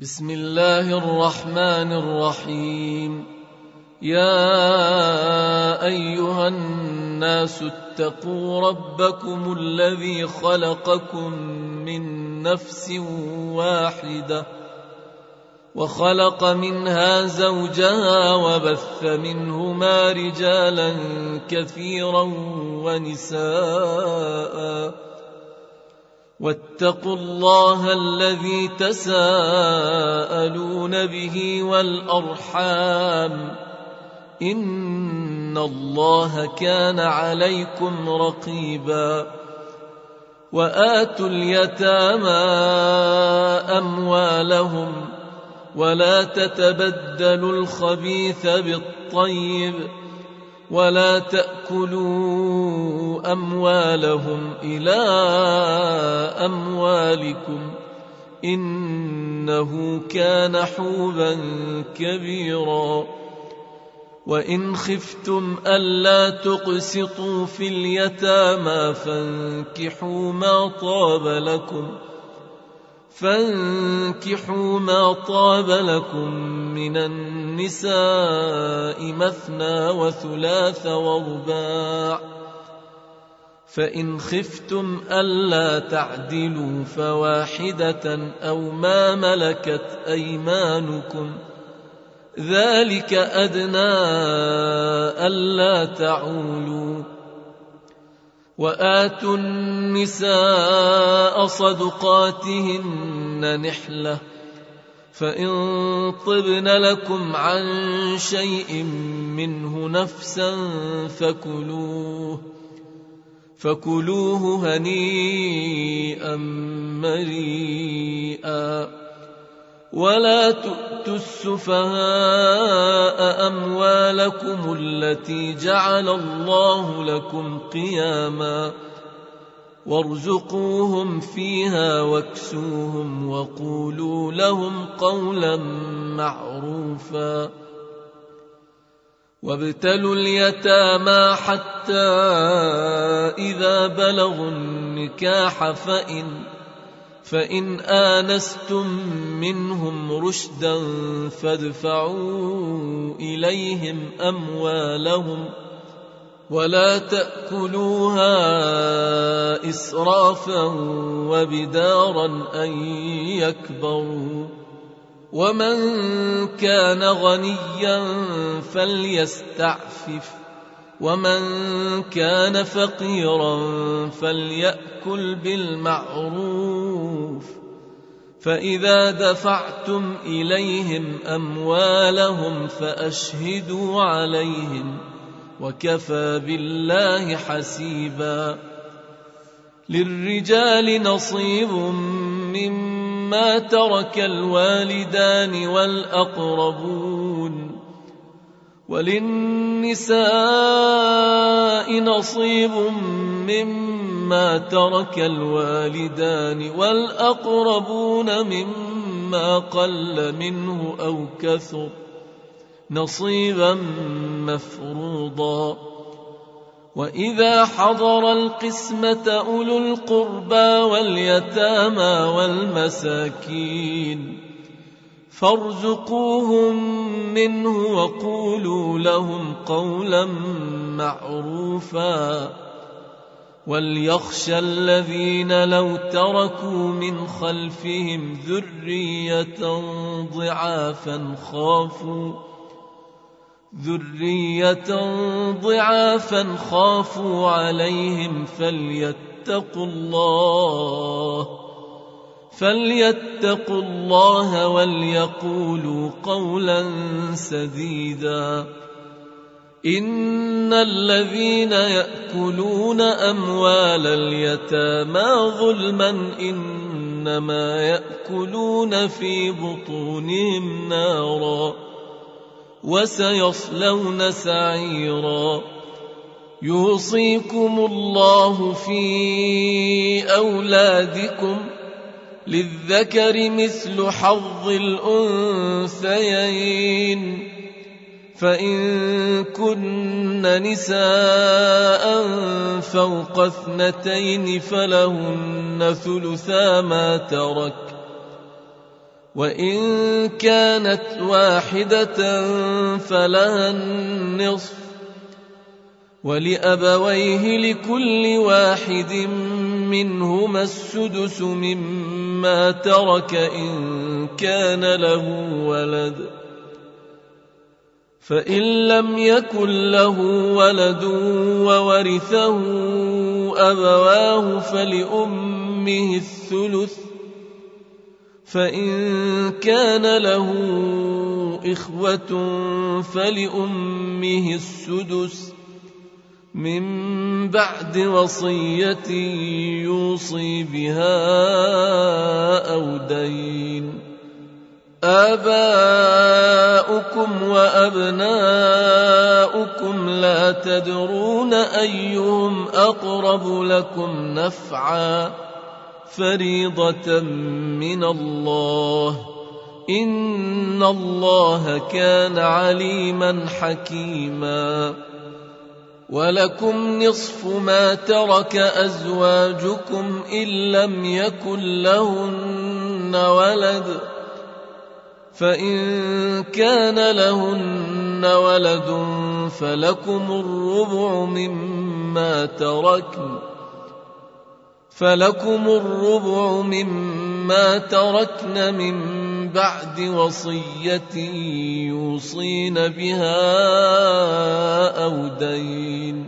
بسم الله الرحمن الرحيم. يا أيها الناس اتقوا ربكم الذي خلقكم من نفس واحدة وخلق منها زوجها وبث منهما رجالا كثيرا ونساء واتقوا الله الذي تساءلون به والأرحام إن الله كان عليكم رقيبا. وآتوا اليتامى أموالهم ولا تتبدلوا الخبيث بالطيب ولا تأكلوا أموالهم إلى أموالكم إنه كان حوبا كبيرا. وإن خفتم ألا تقسطوا في اليتامى فانكحوا ما طاب لكم من النساء مثنى وثلاث ورباع، فإن خفتم ألا تعدلوا فواحدة أو ما ملكت أيمانكم ذلك أدنى ألا تعولوا. وآتوا النساء صدقاتهن نحلة فإن طبن لكم عن شيء منه نفسا فكلوه هنيئا مريئا. ولا تؤتوا السفهاء أموالكم التي جعل الله لكم قياما وارزقوهم فيها واكسوهم وقولوا لهم قولا معروفا. وابتلوا اليتامى حتى إذا بلغوا النكاح فإن آنستم منهم رشدا فادفعوا إليهم أموالهم ولا تأكلوها إسرافا وبدارا أن يكبروا. ومن كان غنيا فليستعفف ومن كان فقيرا فليأكل بالمعروف. فإذا دفعتم إليهم أموالهم فأشهدوا عليهم وكفى بالله حسيبا. للرجال نصيب مما ترك الوالدان والأقربون وللنساء نصيب مما ترك الوالدان والأقربون مما قل منه أو كثر نصيبا مفروضا. وإذا حضر القسمة أولو القربى واليتامى والمساكين فارزقوهم منه وقولوا لهم قولا معروفا. وليخشى الذين لو تركوا من خلفهم ذرية ضعافا خافوا عليهم فليتقوا الله وليقولوا قولا سديدا. إن الذين يأكلون أموال اليتامى ظلما إنما يأكلون في بطونهم نارا وسيصلون سعيرا. يوصيكم الله في أولادكم للذكر مثل حظ الأنثيين فإن كن نساء فوق 2 فلهن ثلثا ما ترك وإن كانت واحدة فلها النصف، ولأبويه لكل واحد منهما السدس مما ترك إن كان له ولد، فإن لم يكن له ولد وورثه أبواه فلأمه الثلث، فإن كان له إخوة فلأمه السدس من بعد وصية يوصي بها أو دين. آباؤكم وأبناؤكم لا تدرون أيهم أقرب لكم نفعا، فريضة من الله، إن الله كان عليما حكيما. ولكم نصف ما ترك أزواجكم إن لم يكن لهن ولد، فإن كان لهن ولد فلكم الربع مما تركن من بعد وصية يوصين بها أو دين،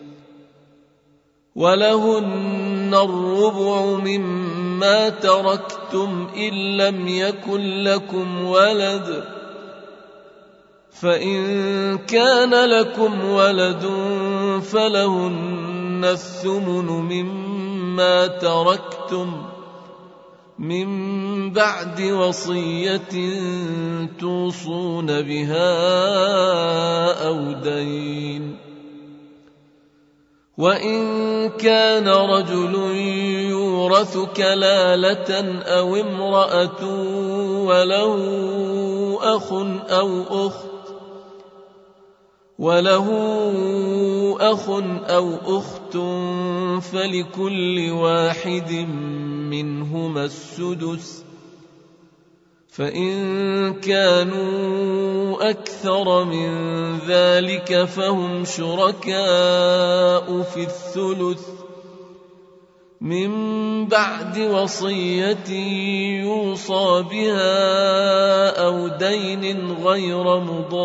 ولهن الربع مما تركتم إن لم يكن لكم ولد، فإن كان لكم ولد فلهن الثمن مما تركتم من بعد وصية توصون بها أو دين. وإن كان رجل يورث كلالة أو امرأة وله أخ أو أخت فلكل واحد منهما السدس، فإن كانوا أكثر من ذلك فهم شركاء في الثلث من بعد وصية يوصى بها أو دين غير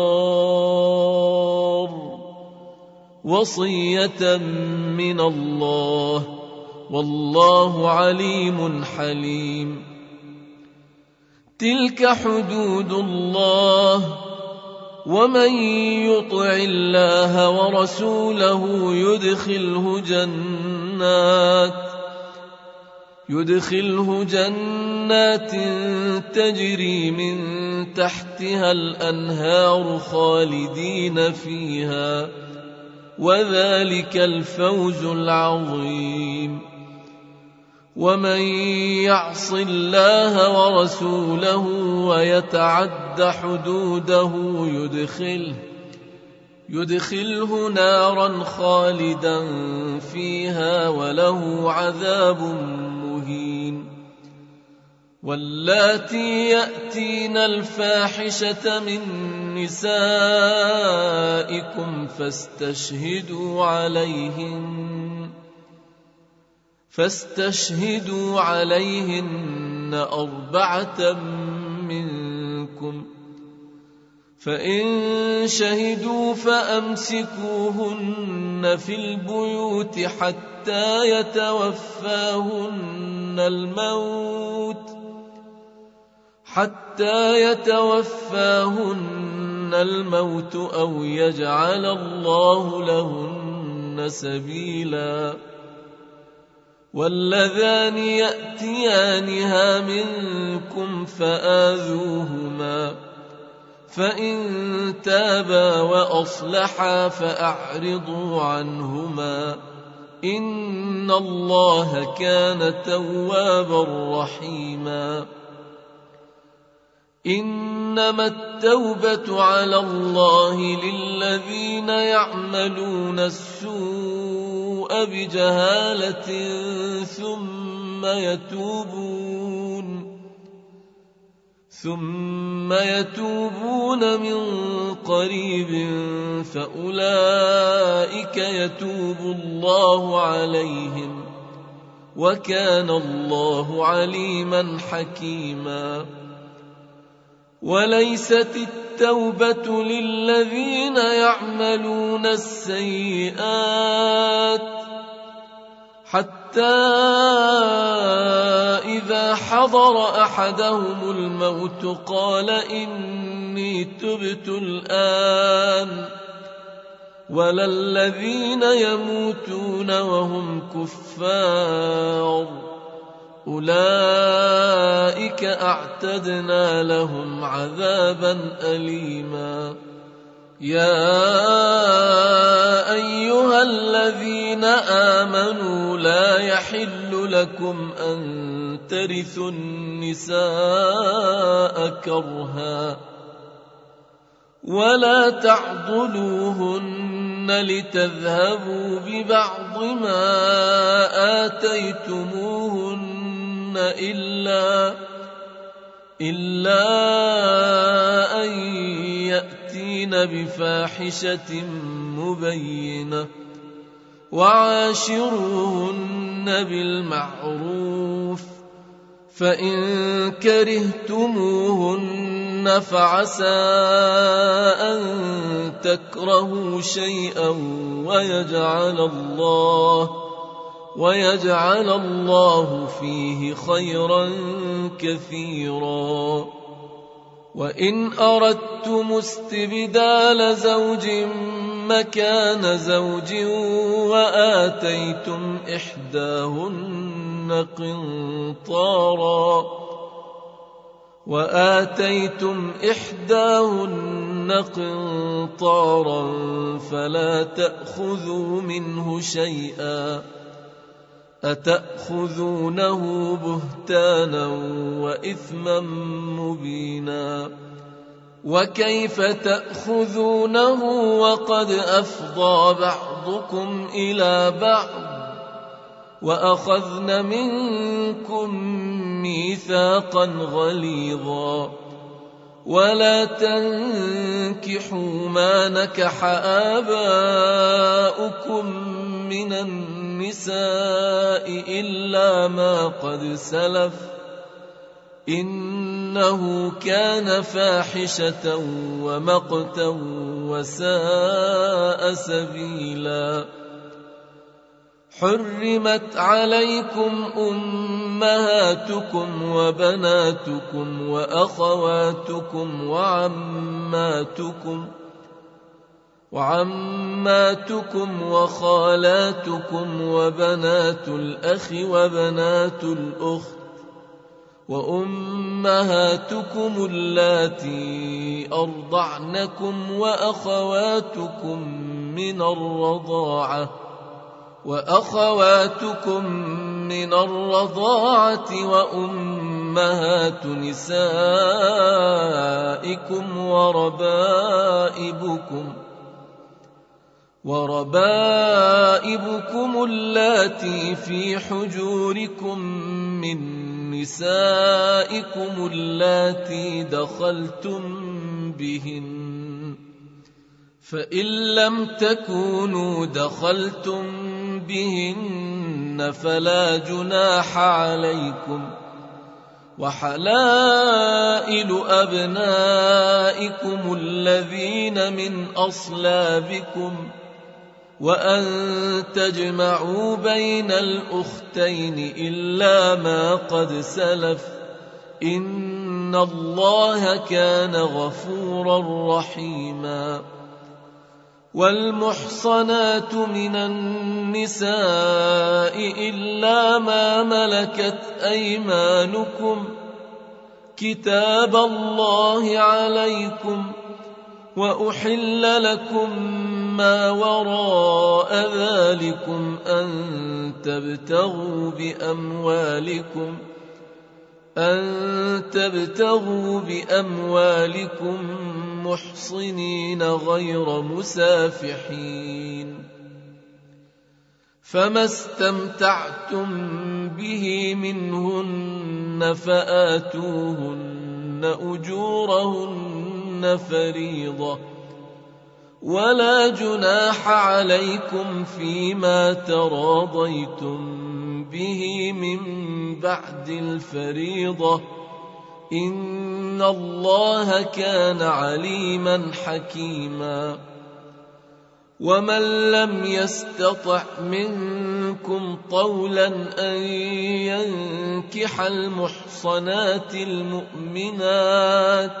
مضار، وصية من الله، والله عليم حليم. تلك حدود الله، ومن يطع الله ورسوله يدخله جنات تجري من تحتها الأنهار خالدين فيها، وذلك الفوز العظيم. ومن يعص الله ورسوله ويتعد حدوده يدخله نارا خالدا فيها وله عذاب مهين. واللاتي يأتين الفاحشة من نسائكم فاستشهدوا عليهن 4 منكم، فإن شهدوا فأمسكوهن في البيوت حتى يتوفاهن الموت أو يجعل الله لهن سبيلا. واللذان يأتيانها منكم فآذوهما، فإن تابا وأصلحا فأعرضوا عنهما، إن الله كان توابا رحيما. إنما التوبة على الله للذين يعملون السوء ثم يتوبون من قريب فأولئك يتوب الله عليهم وكان الله عليما حكيما. وليست التوبة للذين يعملون السيئات حتى إذا حضر أحدهم الموت قال إني تبت الآن، ولا الذين يموتون وهم كفار أولئك أعتدنا لهم عذابا أليما. يا أيها الذين آمنوا لا يحل لكم أن ترثوا النساء كرها ولا تعضلوهن لتذهبوا ببعض ما آتيتموهن إلا أن يأتين بفاحشة مبينة وعاشروهن بالمعروف، فإن كرهتموهن فعسى أن تكرهوا شيئا ويجعل الله فيه خيرا كثيرا. وإن أردتم استبدال زوج مكان زوج وآتيتم إحداهن قنطارا فلا تأخذوا منه شيئا، أتأخذونه بهتانا وإثما مبينا. وكيف تأخذونه وقد أفضى بعضكم إلى بعض وأخذن منكم ميثاقا غليظا. ولا تنكحوا ما نكح آباؤكم من النساء إلا ما قد سلف إنه كان فاحشة ومقتا وساء سبيلا. حرمت عليكم أمهاتكم وبناتكم وأخواتكم وعماتكم وخالاتكم وبنات الأخ وبنات الأخت وأمهاتكم اللاتي أرضعنكم وأخواتكم من الرضاعة وأمهات نسائكم وربائبكم اللاتي في حجوركم من نسائكم اللاتي دخلتم بهن، فإن لم تكونوا دخلتم بهن فلا جناح عليكم. وحلائل أبنائكم الذين من أصلابكم وأن تجمعوا بين الأختين إلا ما قد سلف إن الله كان غفورا رحيما. والمحصنات من النساء إلا ما ملكت أيمانكم كتاب الله عليكم، وأحل لكم ما وراء ذلكم أن تبتغوا بأموالكم محصنين غير مسافحين، فما استمتعتم به منهن فآتوهن أجورهن فريضة ولا جناح عليكم فيما تراضيتم به من بعد الفريضة إن الله كان عليما حكيما ومن لم يستطع منكم طولا أن ينكح المحصنات المؤمنات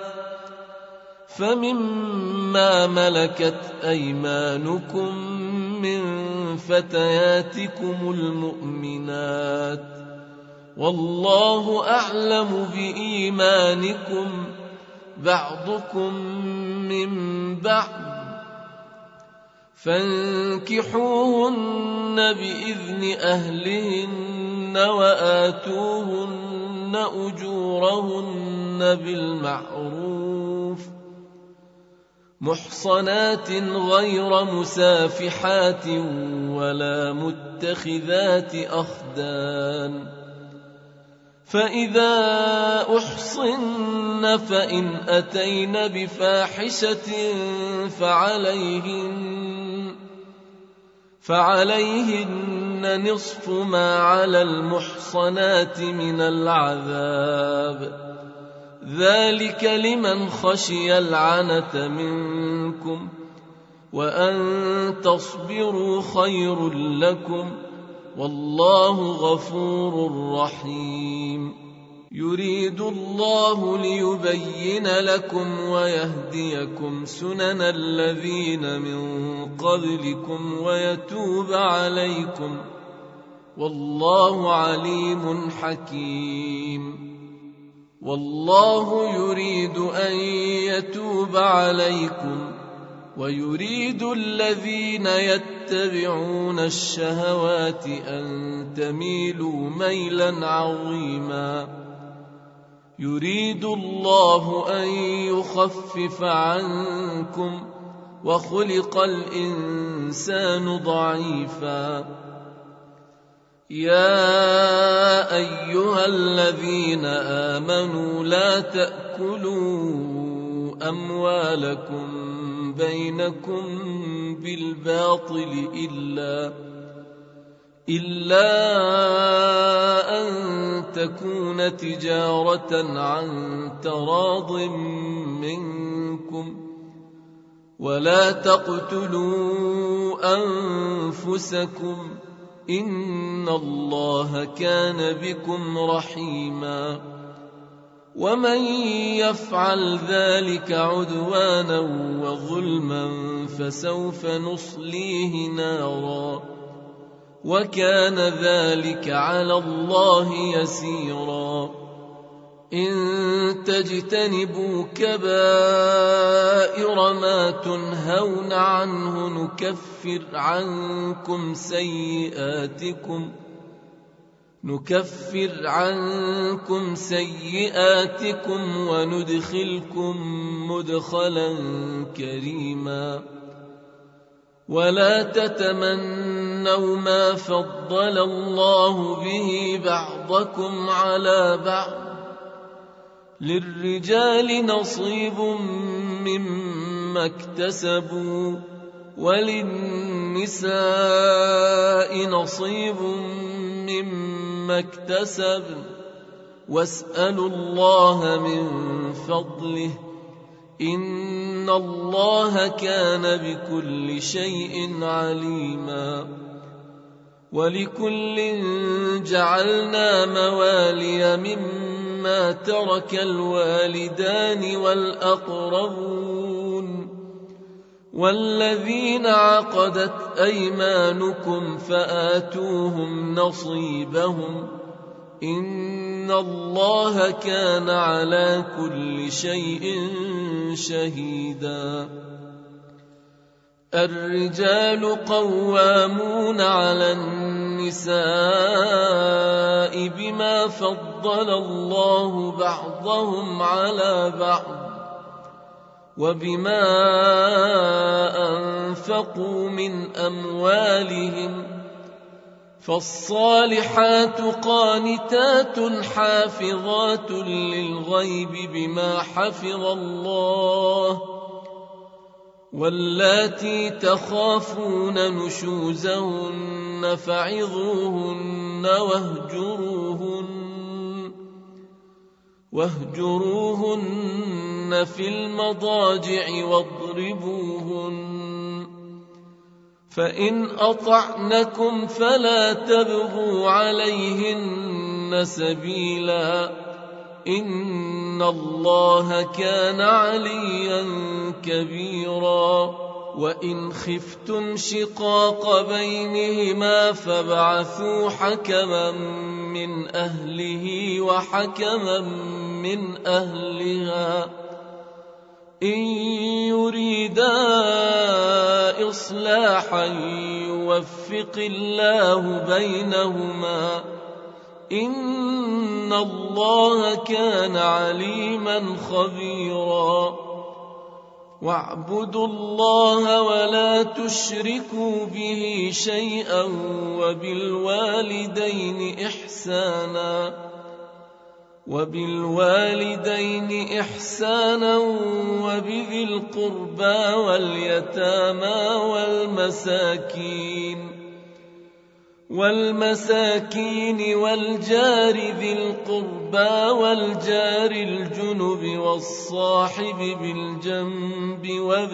فمما ملكت أيمانكم من فتياتكم المؤمنات والله أعلم بإيمانكم بعضكم من بعض فانكحوهن بإذن أهلهن وآتوهن أجورهن بالمعروف محصنات غير مسافحات ولا متخذات أخدان فإذا أحصن فإن أتين بفاحشة فعليهن نصف ما على المحصنات من العذاب ذلك لمن خشي العنة منكم وأن تصبروا خير لكم والله غفور رحيم يريد الله ليبين لكم ويهديكم سنن الذين من قبلكم ويتوب عليكم والله عليم حكيم والله يريد أن يتوب عليكم ويريد الذين يتبعون الشهوات أن تميلوا ميلا عظيما يريد الله أن يخفف عنكم وخلق الإنسان ضعيفا يا أيها الذين آمنوا لا تأكلوا أموالكم بينكم بالباطل إلا أن تكون تجارة عن تراض منكم ولا تقتلوا أنفسكم إن الله كان بكم رحيما ومن يفعل ذلك عدوانا وظلما فسوف نصليه نارا وكان ذلك على الله يسيرا إن تجتنبوا كبائر ما تنهون عنه نكفر عنكم سيئاتكم وندخلكم مدخلا كريما ولا تتمنوا ما فضل الله به بعضكم على بعض للرجال نصيب مما اكتسبوا وللنساء نصيب مما اكتسبن واسألوا الله من فضله إن الله كان بكل شيء عليما ولكل جعلنا موالي مما ترك الوالدان والأقربون والذين عقدت أيمانكم فآتوهم نصيبهم إن الله كان على كل شيء شهيدا الرجال قوامون على النساء بما فضل الله بعضهم على بعض وبما أنفقوا من أموالهم فالصالحات قانتات حافظات للغيب بما حفظ الله واللاتي تخافون نشوزهن فعظوهن واهجروهن في المضاجع واضربوهن فإن أطعنكم فلا تبغوا عليهن سبيلا إن الله كان عليا كبيرا وإن خفتم شقاق بينهما فابعثوا حكما من أهله وحكما من أهلها إن يريدا إصلاحا يوفق الله بينهما إن الله كان عليما خبيرا واعبدوا الله ولا تشركوا به شيئا وبالوالدين إحسانا وبذي القربى واليتامى والمساكين والجار ذي القربى والجار الجنب والصاحب بالجنب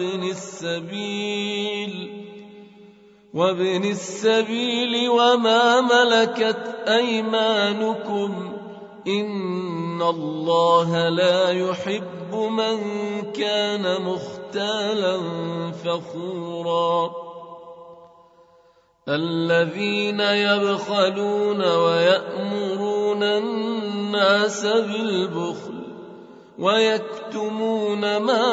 وابن السبيل وما ملكت أيمانكم إن الله لا يحب من كان مختالا فخورا الذين يبخلون ويأمرون الناس بالبخل ويكتمون ما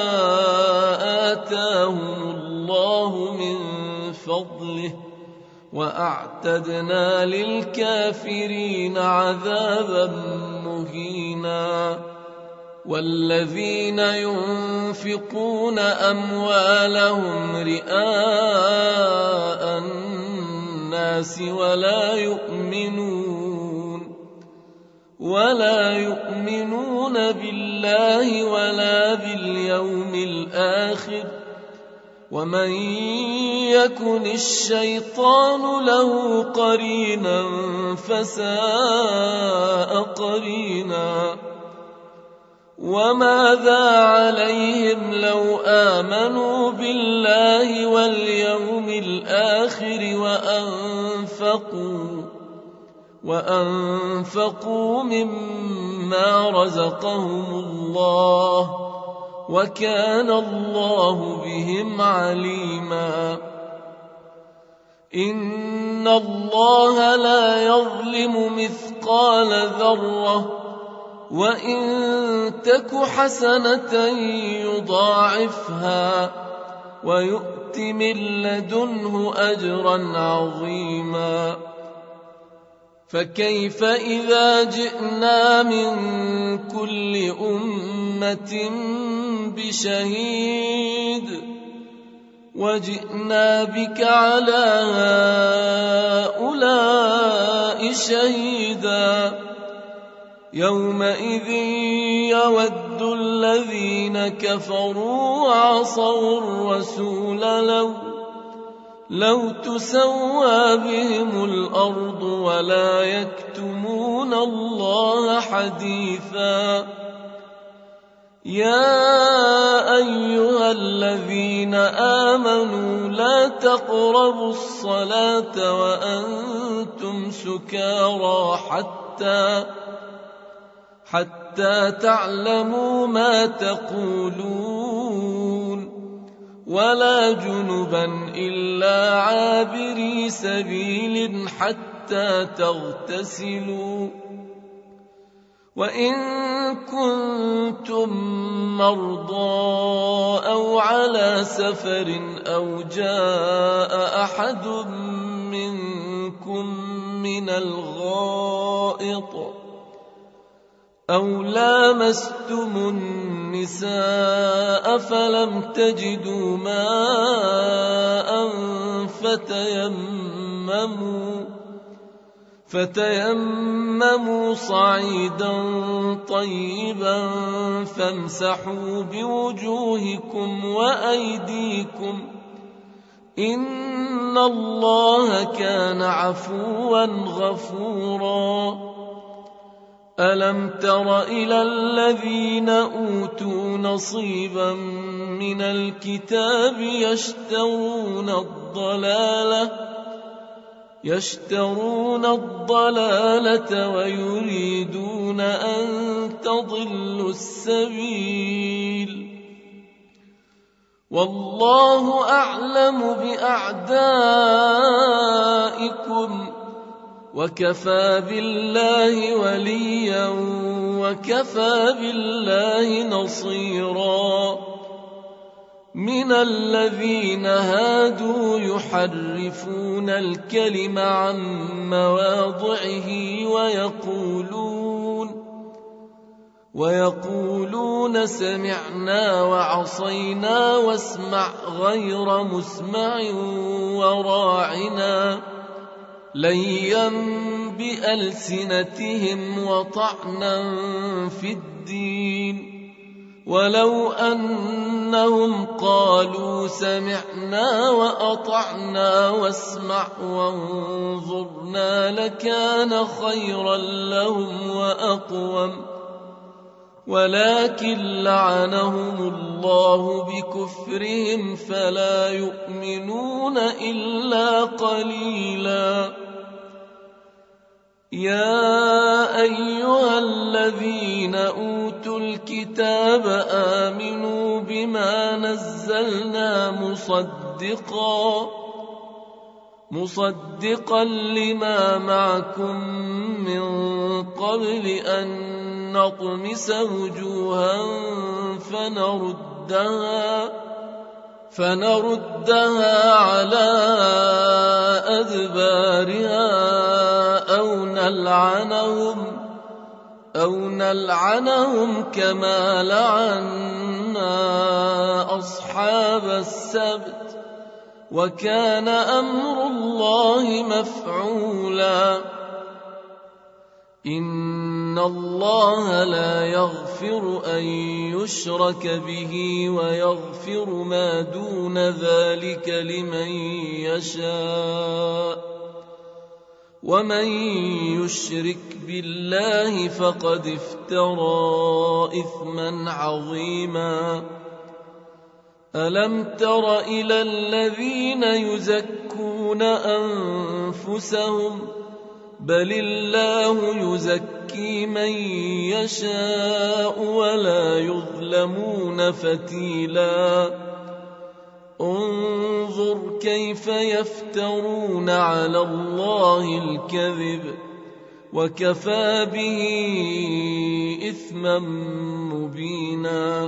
آتاهم الله من فضله وأعتدنا للكافرين عذابا مهينا والذين ينفقون أموالهم رئاء الناس ولا يؤمنون بالله ولا باليوم الآخر ومن يكن الشيطان له قرينا فساء قرينا وماذا عليهم لو آمنوا بالله واليوم الآخر وأنفقوا مما رزقهم الله وكان الله بهم عليما إن الله لا يظلم مثقال ذرة وإن تك حسنة يضاعفها ويؤت من لدنه أجرا عظيما فكيف إذا جئنا من كل أمة بشهيد وجئنا بك على هؤلاء شهيدا يومئذ يود الذين كفروا وعصوا الرسول لو تسوى بهم الأرض ولا يكتمون الله حديثا يا أيها الذين آمنوا لا تقربوا الصلاة وأنتم سكارى حتى تعلموا ما تقولون ولا جنبا إلا عابري سبيل حتى تغتسلوا وإن كنتم مرضى أو على سفر أو جاء أحد منكم من الغائط أو لامستم النساء فلم تجدوا ماء فتيمموا صعيدا طيبا فامسحوا بوجوهكم وأيديكم إن الله كان عفوا غفورا. ألم تر إلى الذين أوتوا نصيبا من الكتاب يشترون الضلالة ويريدون أن تضلوا السبيل والله أعلم بأعدائكم وكفى بالله وليا وكفى بالله نصيرا. من الذين هادوا يحرفون الكلم عن مواضعه ويقولون سمعنا وعصينا واسمع غير مسمع وراعنا ليا بألسنتهم وطعنا في الدين ولو أنهم قالوا سمعنا وأطعنا واسمع وانظرنا لكان خيرا لهم وأقوم ولكن لعنهم الله بكفرهم فلا يؤمنون إلا قليلا. يا أيها الذين أوتوا الكتاب آمنوا بما نزلنا مصدقا لما معكم من قبل أن نطمس وجوها فنردها على أدبارها أو نلعنهم كما لعنا أصحاب السبت وكان أمر الله مفعولا. إن الله لا يغفر أن يشرك به ويغفر ما دون ذلك لمن يشاء ومن يشرك بالله فقد افترى إثما عظيما. ألم تر إلى الذين يزكون أنفسهم بل الله يزكي من يشاء ولا يظلمون فتيلا. انظر كيف يفترون على الله الكذب وكفى به إثما مبينا.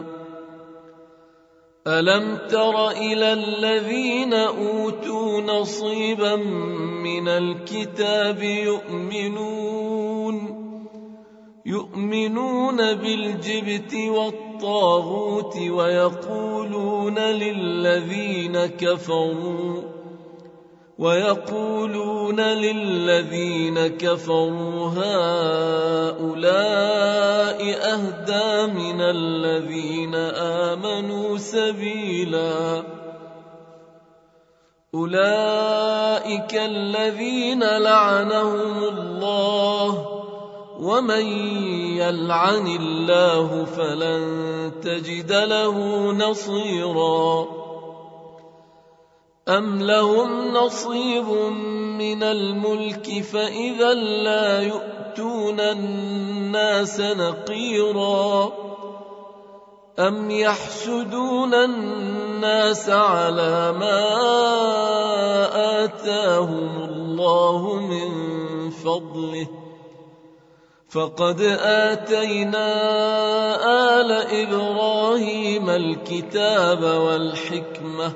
ألم تر إلى الذين أوتوا نصيبا من الكتاب يؤمنون بالجبت والطاغوت ويقولون للذين كفروا هؤلاء أهدى من الذين آمنوا سبيلا. أولئك الذين لعنهم الله ومن يلعن الله فلن تجد له نصيرا. أم لهم نصيب من الملك فإذا لا يؤتون الناس نقيرا. أم يحسدون الناس على ما آتاهم الله من فضله فقد آتينا آل إبراهيم الكتاب والحكمة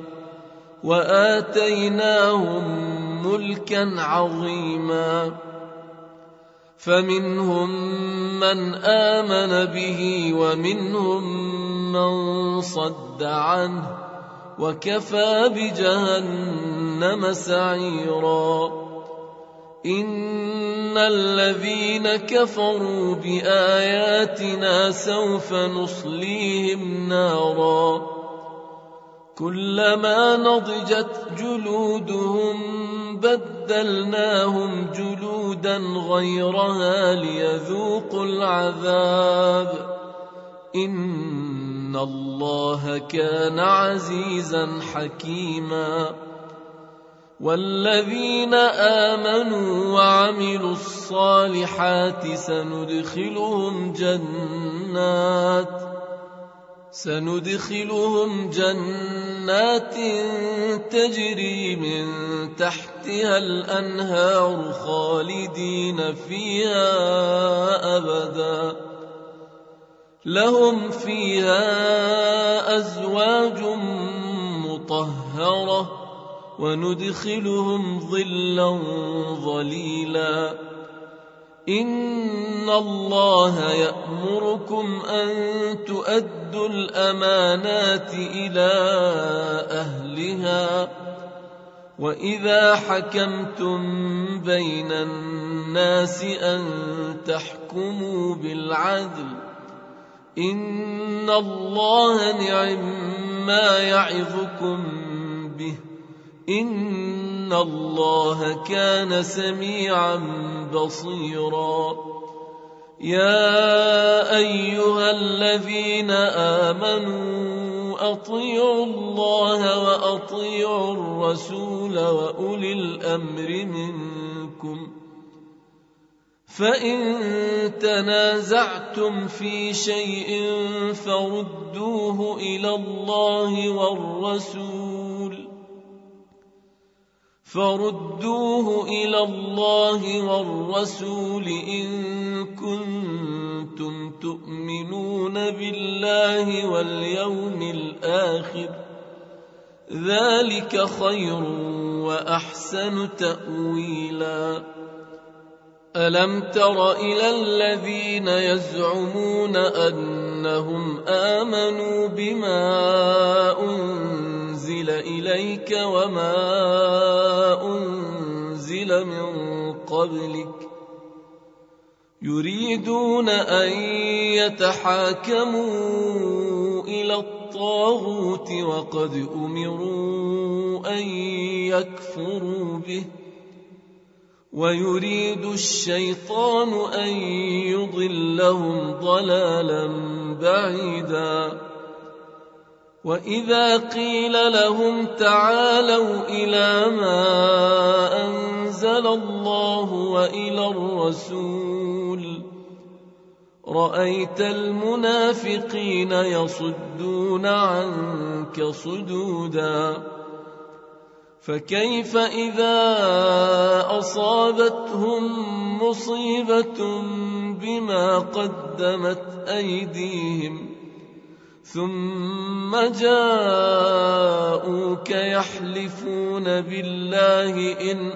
وآتيناهم ملكا عظيما. فمنهم من آمن به ومنهم من صد عنه وكفى بجهنم سعيرا. إن الذين كفروا بآياتنا سوف نصليهم نارا كلما نضجت جلودهم بدلناهم جلودا غيرها ليذوقوا العذاب إن الله كان عزيزا حكيما والذين آمنوا وعملوا الصالحات سندخلهم جنات تجري من تحتها الأنهار خالدين فيها أبدا لهم فيها أزواج مطهرة وندخلهم ظلا ظليلا إن الله يأمركم أن تؤدوا الأمانات إلى أهلها وإذا حكمتم بين الناس أن تحكموا بالعدل إن الله نعم يعظكم به إن الله كان سميعا بصيرا يا أيها الذين آمنوا أطيعوا الله وأطيعوا الرسول وأولي الأمر منكم فإن تنازعتم في شيء فردوه إلى الله والرسول إن كنتم تؤمنون بالله واليوم الآخر ذلك خير وأحسن تأويلا ألم تر إلى الذين يزعمون أنهم آمنوا بما أنزل إليك وما أنزل من قبلك يريدون أن يتحاكموا إلى الطاغوت وقد أمروا أن يكفروا به ويريد الشيطان أن يضلهم ضلالا بعيدا وإذا قيل لهم تعالوا إلى ما أنزل الله وإلى الرسول رأيت المنافقين يصدون عنك صدودا فكيف إذا أصابتهم مصيبة بما قدمت أيديهم ثم جاءوك يحلفون بالله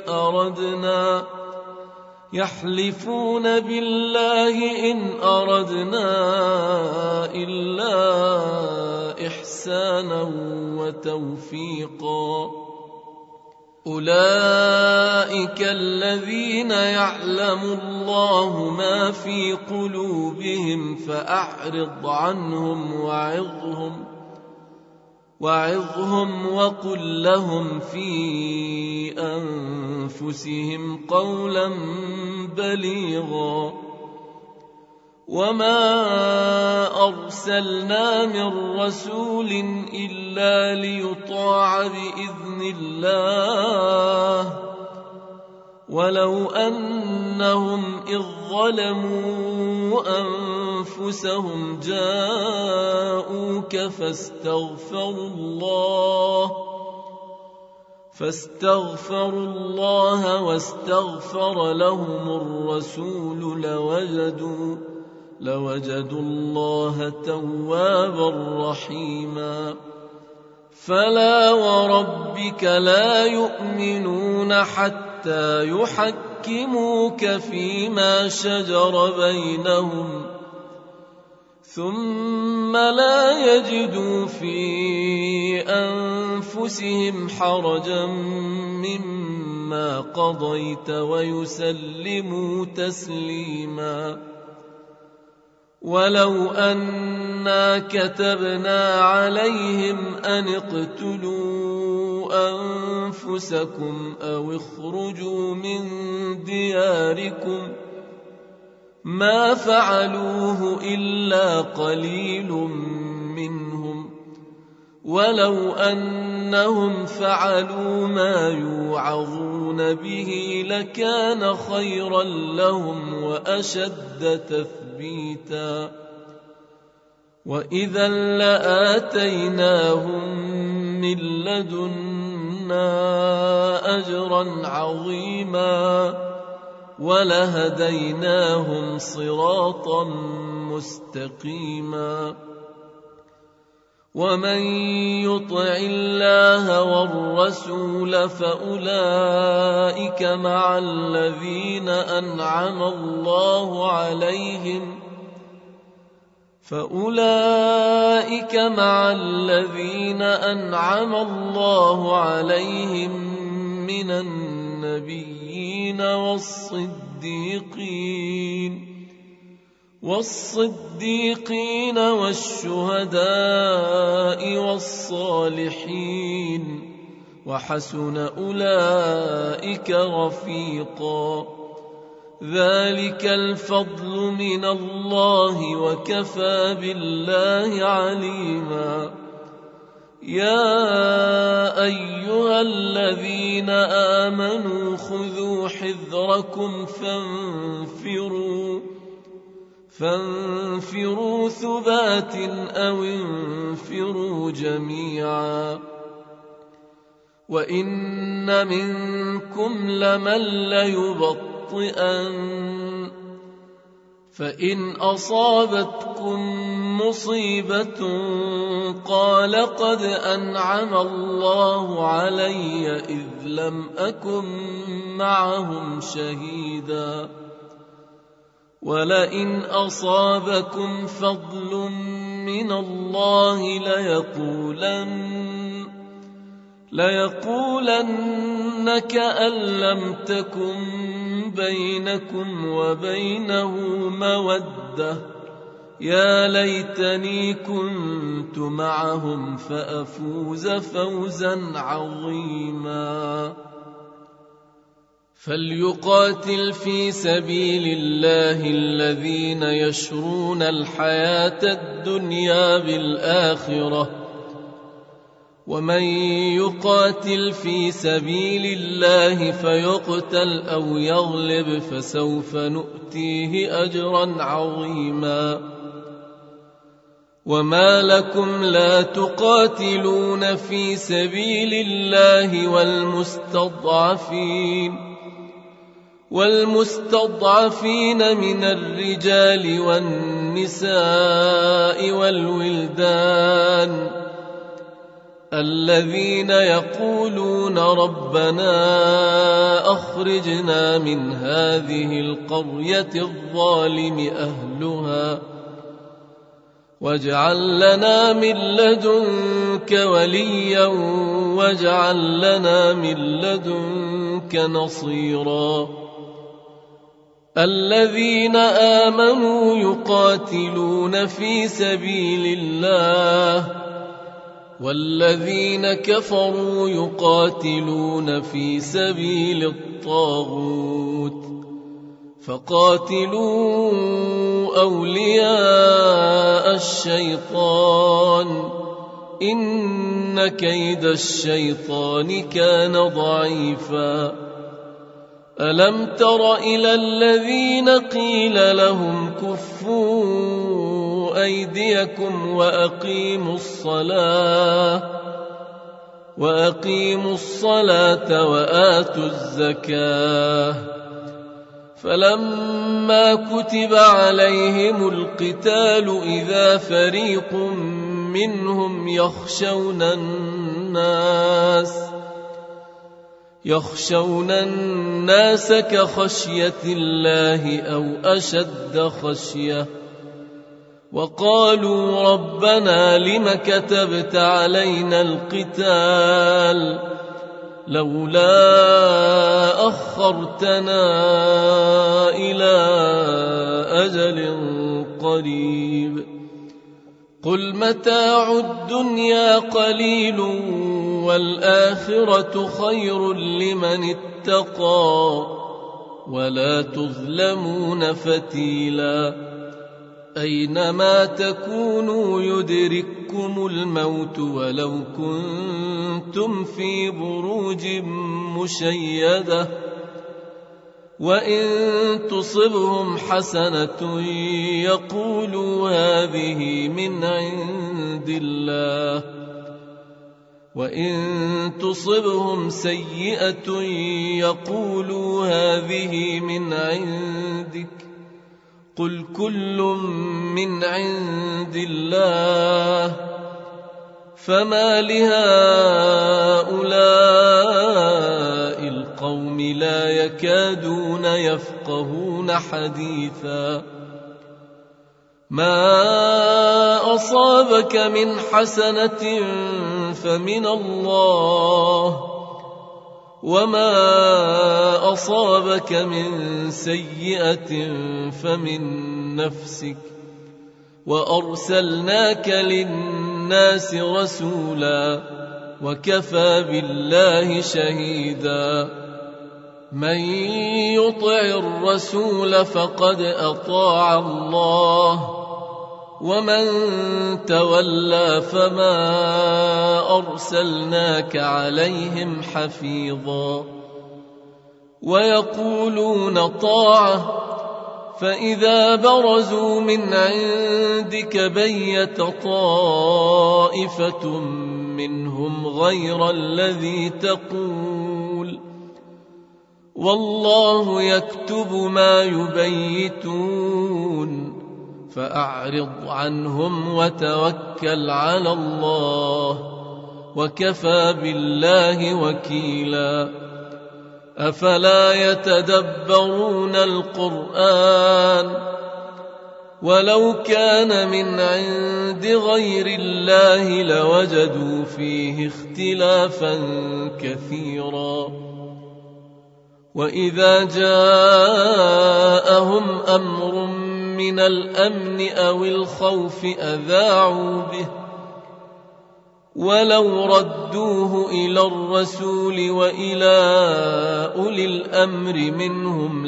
إن أردنا إلا إحسانا وتوفيقا أولئك الذين يعلم الله ما في قلوبهم فأعرض عنهم وعظهم وقل لهم في أنفسهم قولا بليغا وما أرسلنا من رسول إلا ليطاع بإذن الله ولو أنهم إذ ظلموا أنفسهم جاءوك فاستغفروا الله واستغفر لهم الرسول لوجدوا الله توابا رحيما فلا وربك لا يؤمنون حتى يحكموك فيما شجر بينهم ثم لا يجدوا في أنفسهم حرجا مما ما قضيت ويسلموا تسليما. ولو أنا كتبنا عليهم أن اقتلوا أنفسكم أو اخرجوا من دياركم ما فعلوه إلا قليل منهم، ولو أنهم فعلوا ما يوعظون به لكان خيرا لهم وأشد تثبيتا، وإذا لآتيناهم من لدنا أجرا عظيما ولهديناهم صراطا مستقيما. ومن يطع الله والرسول فأولئك مع الذين أنعم الله عليهم من النبيين والصديقين والشهداء والصالحين، وحسن أولئك رفيقا. ذلك الفضل من الله وكفى بالله عليما. يا أيها الذين آمنوا خذوا حذركم فانفروا ثبات أو انفروا جميعا. وإن منكم لمن ليبطئن فإن أصابتكم مصيبة قال قد أنعم الله علي إذ لم أكن معهم شهيدا، ولئن أصابكم فضل من الله ليقولن كأن لم تكن بينكم وبينه مودة، يا ليتني كنت معهم فأفوز فوزا عظيما. فليقاتل في سبيل الله الذين يشرون الحياة الدنيا بالآخرة، ومن يقاتل في سبيل الله فيقتل أو يغلب فسوف نؤتيه أجرا عظيما. وما لكم لا تقاتلون في سبيل الله والمستضعفين من الرجال والنساء والولدان الذين يقولون ربنا أخرجنا من هذه القرية الظالم أهلها واجعل لنا من لدنك وليا واجعل لنا من لدنك نصيرا. الذين آمنوا يقاتلون في سبيل الله والذين كفروا يقاتلون في سبيل الطاغوت، فقاتلوا أولياء الشيطان إن كيد الشيطان كان ضعيفا. ألم تر إلى الذين قيل لهم كفوا أيديكم وأقيموا الصلاة وآتوا الزكاة، فلما كتب عليهم القتال إذا فريق منهم يخشون الناس كخشية الله أو أشد خشية، وقالوا ربنا لم كتبت علينا القتال لولا أخرتنا إلى أجل قريب قل متاع الدنيا قليل والآخرة خير لمن اتقى ولا تظلمون فتيلا أينما تكونوا يدرككم الموت ولو كنتم في بروج مشيدة وإن تصبهم حسنة يقولوا هذه من عند الله وإن تصبهم سيئة يقولوا هذه من عندك قل كل من عند الله فما لهؤلاء القوم لا يكادون يفقهون حديثا ما أصابك من حسنة فمن الله وما أصابك من سيئة فمن نفسك وأرسلناك للناس رسولا وكفى بالله شهيدا من يطع الرسول فقد أطاع الله ومن تولى فما أرسلناك عليهم حفيظا ويقولون طاعة فإذا برزوا من عندك بيت طائفة منهم غير الذي تقول والله يكتب ما يبيتون فأعرض عنهم وتوكل على الله وكفى بالله وكيلا أفلا يتدبرون القرآن ولو كان من عند غير الله لوجدوا فيه اختلافا كثيرا وإذا جاءهم أمر من الأمن أو الخوف أذاعوا به ولو ردوه إلى الرسول وإلى أولي الأمر منهم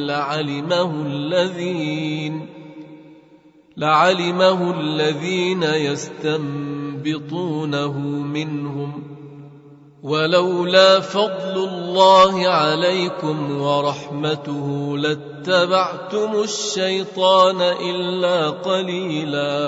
لعلمه الذين يستنبطونه منهم ولولا فضل الله عليكم ورحمته لاتبعتم الشيطان إلا قليلا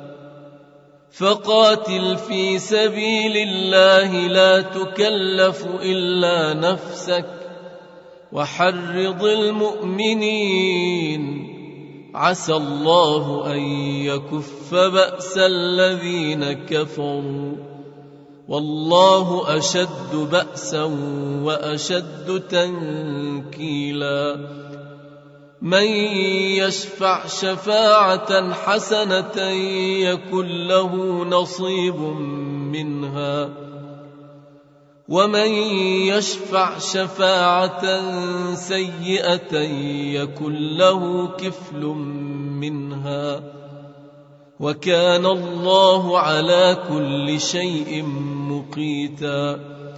فقاتل في سبيل الله لا تكلف إلا نفسك وحرض المؤمنين عسى الله أن يكف بأس الذين كفروا والله أشد بأسا وأشد تنكيلا من يشفع شفاعة حسنة يكن له نصيب منها ومن يشفع شفاعة سيئة يكن له كفل منها وكان الله على كل شيء مقيتا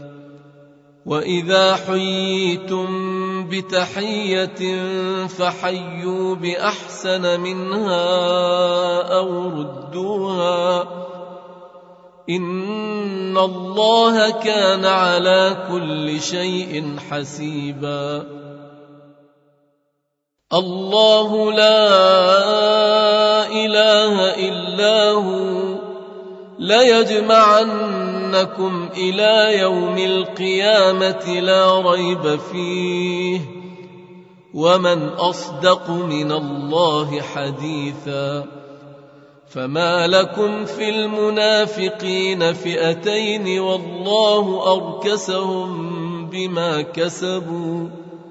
وإذا حييتم بتحية فحيوا بأحسن منها أو ردوها إن الله كان على كل شيء حسيبا الله لا إله إلا هو ليجمعنكم إلى يوم القيامة لا ريب فيه ومن أصدق من الله حديثا فما لكم في المنافقين فئتين والله أركسهم بما كسبوا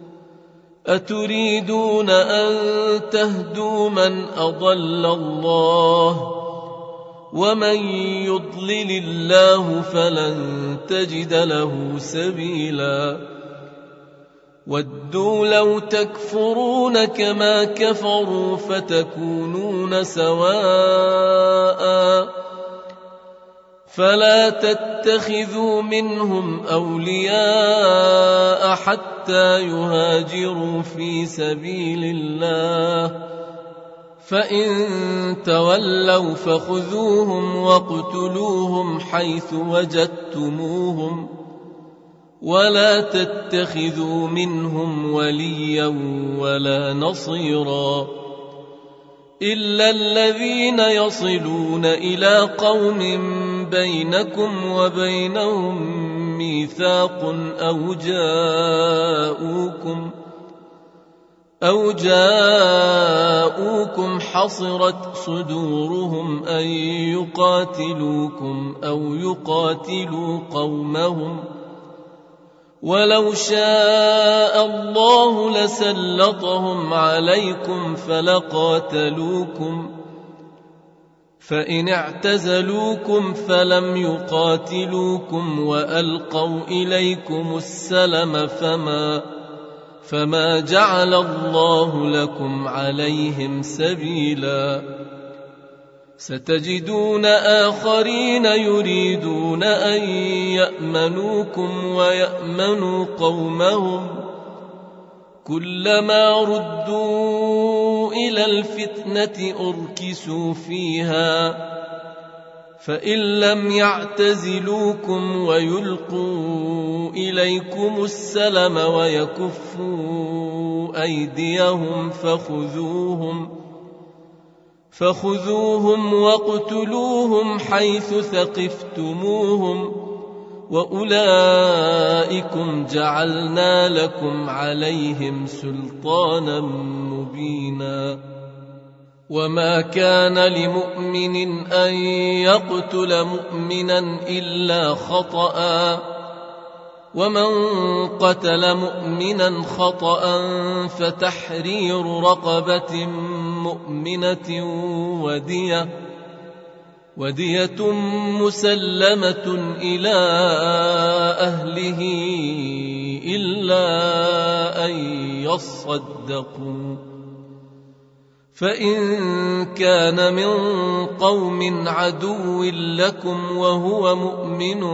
أتريدون أن تهدوا من أضل الله ومن يضلل الله فلن تجد له سبيلا ودوا لو تكفرون كما كفروا فتكونون سواء فلا تتخذوا منهم أولياء حتى يهاجروا في سبيل الله فإن تولوا فخذوهم واقتلوهم حيث وجدتموهم ولا تتخذوا منهم وليا ولا نصيرا إلا الذين يصلون إلى قوم بينكم وبينهم ميثاق أو جاءوكم حصرت صدورهم أن يقاتلوكم أو يقاتلوا قومهم ولو شاء الله لسلطهم عليكم فلقاتلوكم فإن اعتزلوكم فلم يقاتلوكم وألقوا إليكم السلم فما جعل الله لكم عليهم سبيلا ستجدون آخرين يريدون أن يأمنوكم ويأمنوا قومهم كلما ردوا إلى الفتنة أركسوا فيها فإن لم يعتزلوكم ويلقوا إليكم السلم ويكفوا أيديهم فخذوهم واقتلوهم حيث ثقفتموهم وأولئكم جعلنا لكم عليهم سلطانا مبينا وما كان لمؤمن أن يقتل مؤمنا إلا خطأ ومن قتل مؤمنا خطأ فتحرير رقبة مؤمنة ودية مسلمة إلى أهله إلا أن يصدقوا فإن كان من قوم عدو لكم وهو مؤمن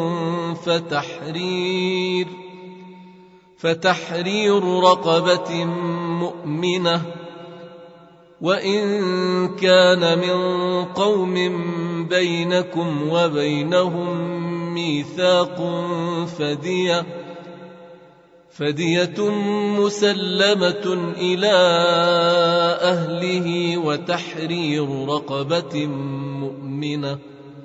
فتحرير رقبة مؤمنة وإن كان من قوم بينكم وبينهم ميثاق فدية مسلمة إلى أهله وتحرير رقبة مؤمنة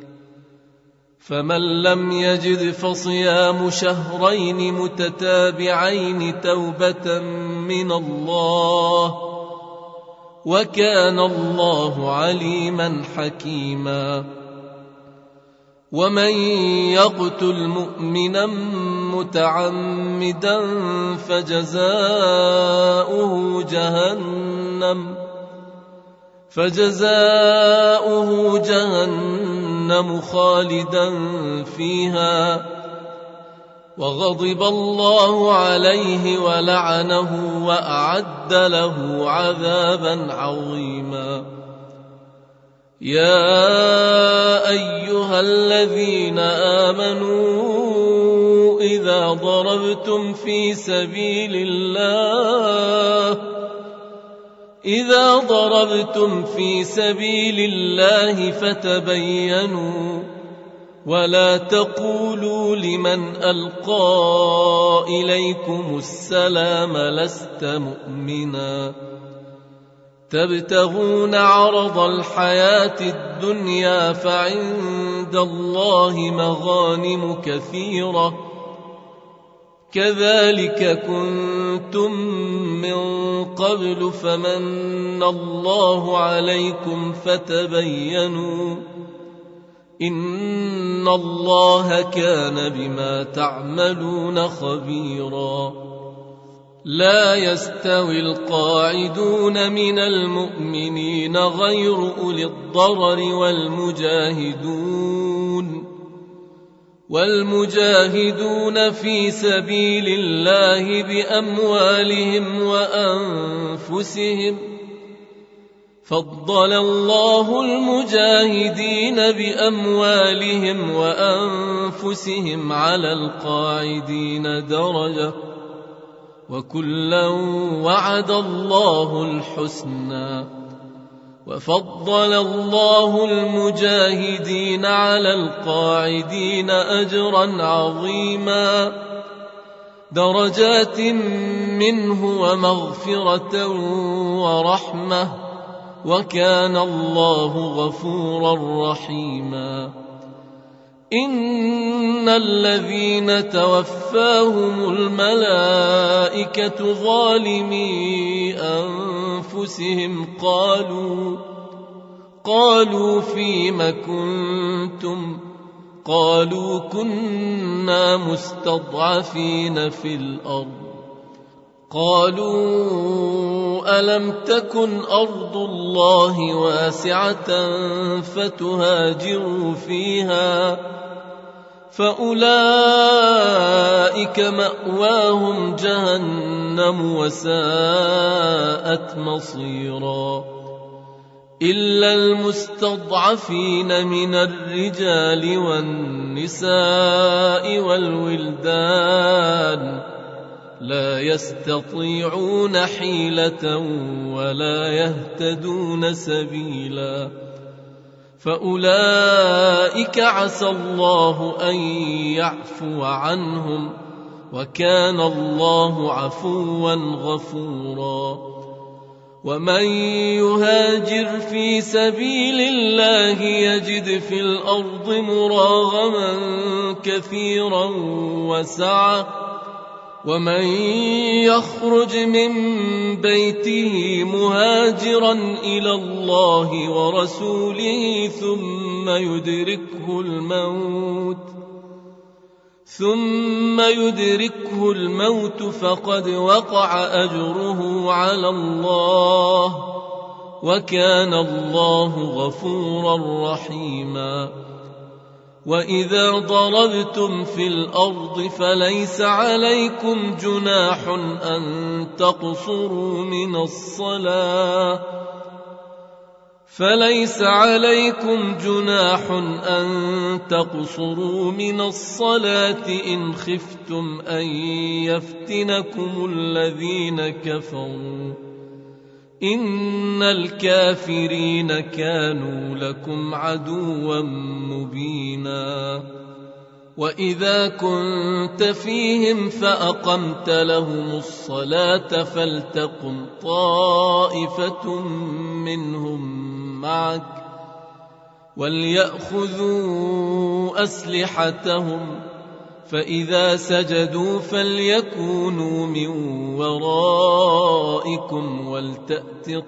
فمن لم يجد فصيام شهرين متتابعين توبة من الله وكان الله عليما حكيما ومن يقتل مؤمنا متعمدا فجزاؤه جهنم خالدا فيها وغضب الله عليه ولعنه وأعد له عذابا عظيما يا أيها الذين آمنوا إذا ضربتم في سبيل الله فتبينوا ولا تقولوا لمن ألقى إليكم السلام لست مؤمنا تبتغون عرض الحياة الدنيا فعند الله مغانم كثيرة كذلك كنتم من قبل فمن الله عليكم فتبينوا إن الله كان بما تعملون خبيرا لا يستوي القاعدون من المؤمنين غير أولي الضرر والمجاهدون في سبيل الله بأموالهم وأنفسهم. فضل الله المجاهدين بأموالهم وأنفسهم على القاعدين درجة، وكلا وعد الله الحسنى. وفضل الله المجاهدين على القاعدين أجرا عظيما، درجات منه ومغفرة ورحمة، وكان الله غفورا رحيما. إن الذين توفاهم الملائكة ظالمي أنفسهم قالوا فيم كنتم؟ قالوا كنا مستضعفين في الأرض. قالوا ألم تكن أرض الله واسعة فتهاجروا فيها؟ فأولئك مأواهم جهنم وساءت مصيرا. إلا المستضعفين من الرجال والنساء والولدان لا يستطيعون حيلة ولا يهتدون سبيلا، فأولئك عسى الله أن يعفو عنهم، وكان الله عفوا غفورا. ومن يهاجر في سبيل الله يجد في الأرض مراغما كثيرا وسعة، ومن يخرج من بيته مهاجرا إلى الله ورسوله ثم يدركه الموت فقد وقع أجره على الله، وكان الله غفورا رحيما. وإذا ضربتم في الأرض فليس عليكم جناح أن تقصروا من الصلاة إن خفتم أن يفتنكم الذين كفروا، إن الكافرين كانوا لكم عدوا مبينا. وإذا كنت فيهم فأقمت لهم الصلاة فلتقم طائفة منهم معك وليأخذوا أسلحتهم، فإذا سجدوا فليكونوا من ورائكم ولتأت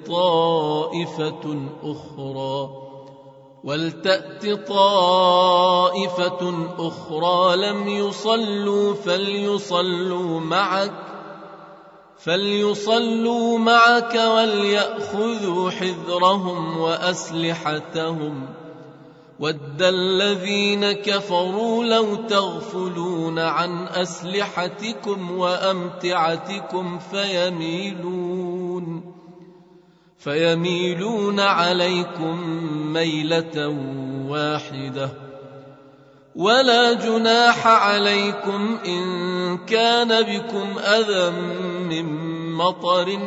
طائفة أخرى لم يصلوا فليصلوا معك وليأخذوا حذرهم وأسلحتهم. ود الذين كفروا لو تغفلون عن أسلحتكم وأمتعتكم فيميلون عليكم ميلة واحدة. ولا جناح عليكم إن كان بكم أذى من مطر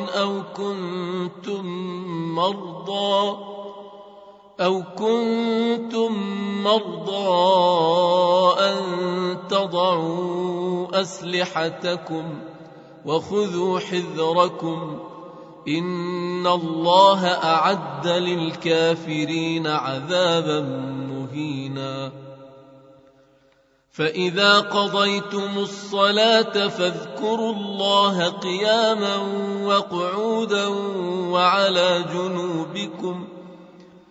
أو كنتم مرضى أن تضعوا أسلحتكم وخذوا حذركم، إن الله أعد للكافرين عذابا مهينا. فإذا قضيتم الصلاة فاذكروا الله قياما وقعودا وعلى جنوبكم،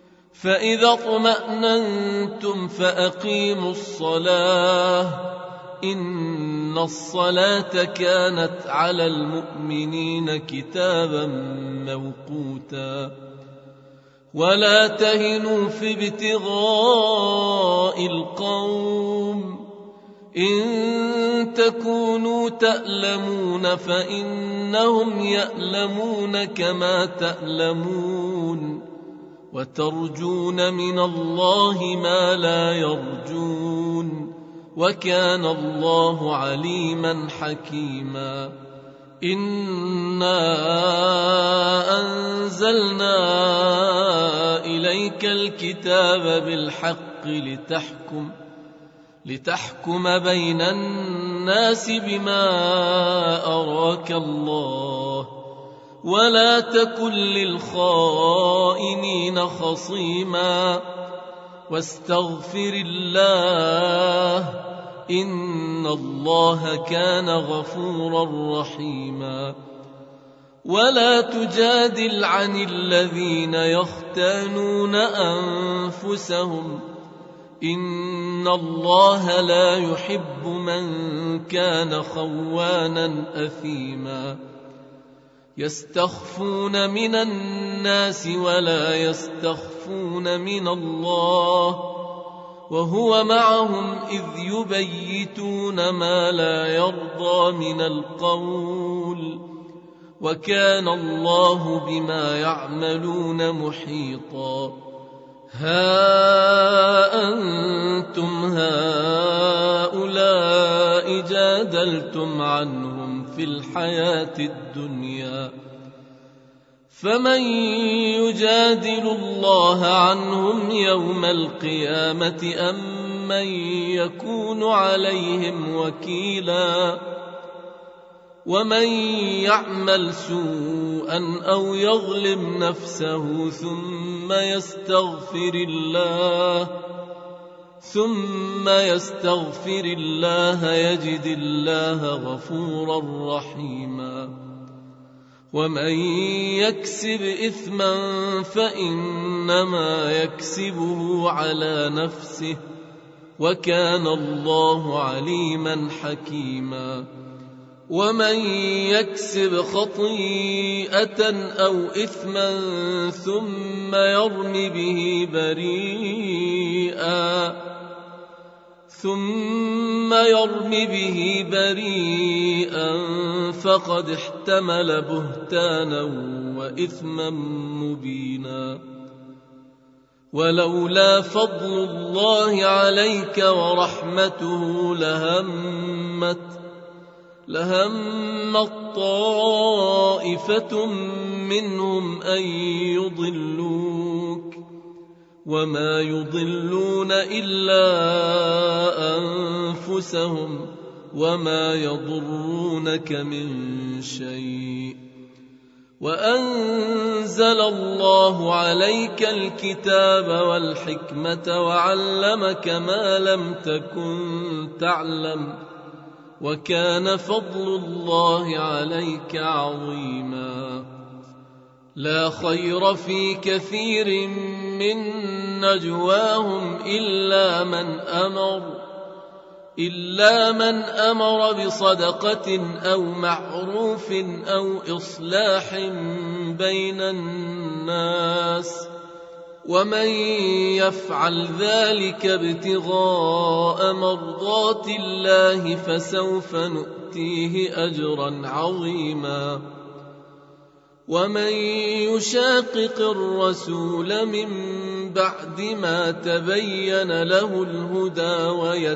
فإذا اطمأننتم فأقيموا الصلاة إن الصلاة كانت على المؤمنين كتابا موقوتا ولا تهنوا في ابتغاء القوم إن تكونوا تألمون فإنهم يألمون كما تألمون وترجون من الله ما لا يرجون وكان الله عليما حكيما إنا أنزلنا إليك الكتاب بالحق لتحكم بين الناس بما أراك الله ولا تكن للخائنين خصيما واستغفر الله إن الله كان غفورا رحيما ولا تجادل عن الذين يختانون أنفسهم إن الله لا يحب من كان خوانا أثيما يستخفون من الناس ولا يستخفون من الله وهو معهم إذ يبيتون ما لا يرضى من القول وكان الله بما يعملون محيطا ها أنتم هؤلاء جادلتم عنهم في الحياة الدنيا فمن يجادل الله عنهم يوم القيامة أم من يكون عليهم وكيلا ومن يعمل سوءا أو يظلم نفسه ثم يستغفر الله يجد الله غفورا رحيما ومن يكسب إثما فإنما يكسبه على نفسه وكان الله عليما حكيما ومن يكسب خطيئة أو إثما ثم يرم به بريئا فقد احتمل بهتانا وإثما مبينا ولولا فضل الله عليك ورحمته لهمت طائفة منهم أن يضلوك وما يضلون إلا أنفسهم وما يضرونك من شيء وأنزل الله عليك الكتاب والحكمة وعلمك ما لم تكن تعلم وكان فضل الله عليك عظيما لا خير في كثير من نجواهم إلا من أمر بصدقة أو معروف أو إصلاح بين الناس ومن يفعل ذلك ابتغاء مرضات الله فسوف نؤتيه أجرا عظيما ومن يشاقق الرسول من بعد ما تبين له الهدى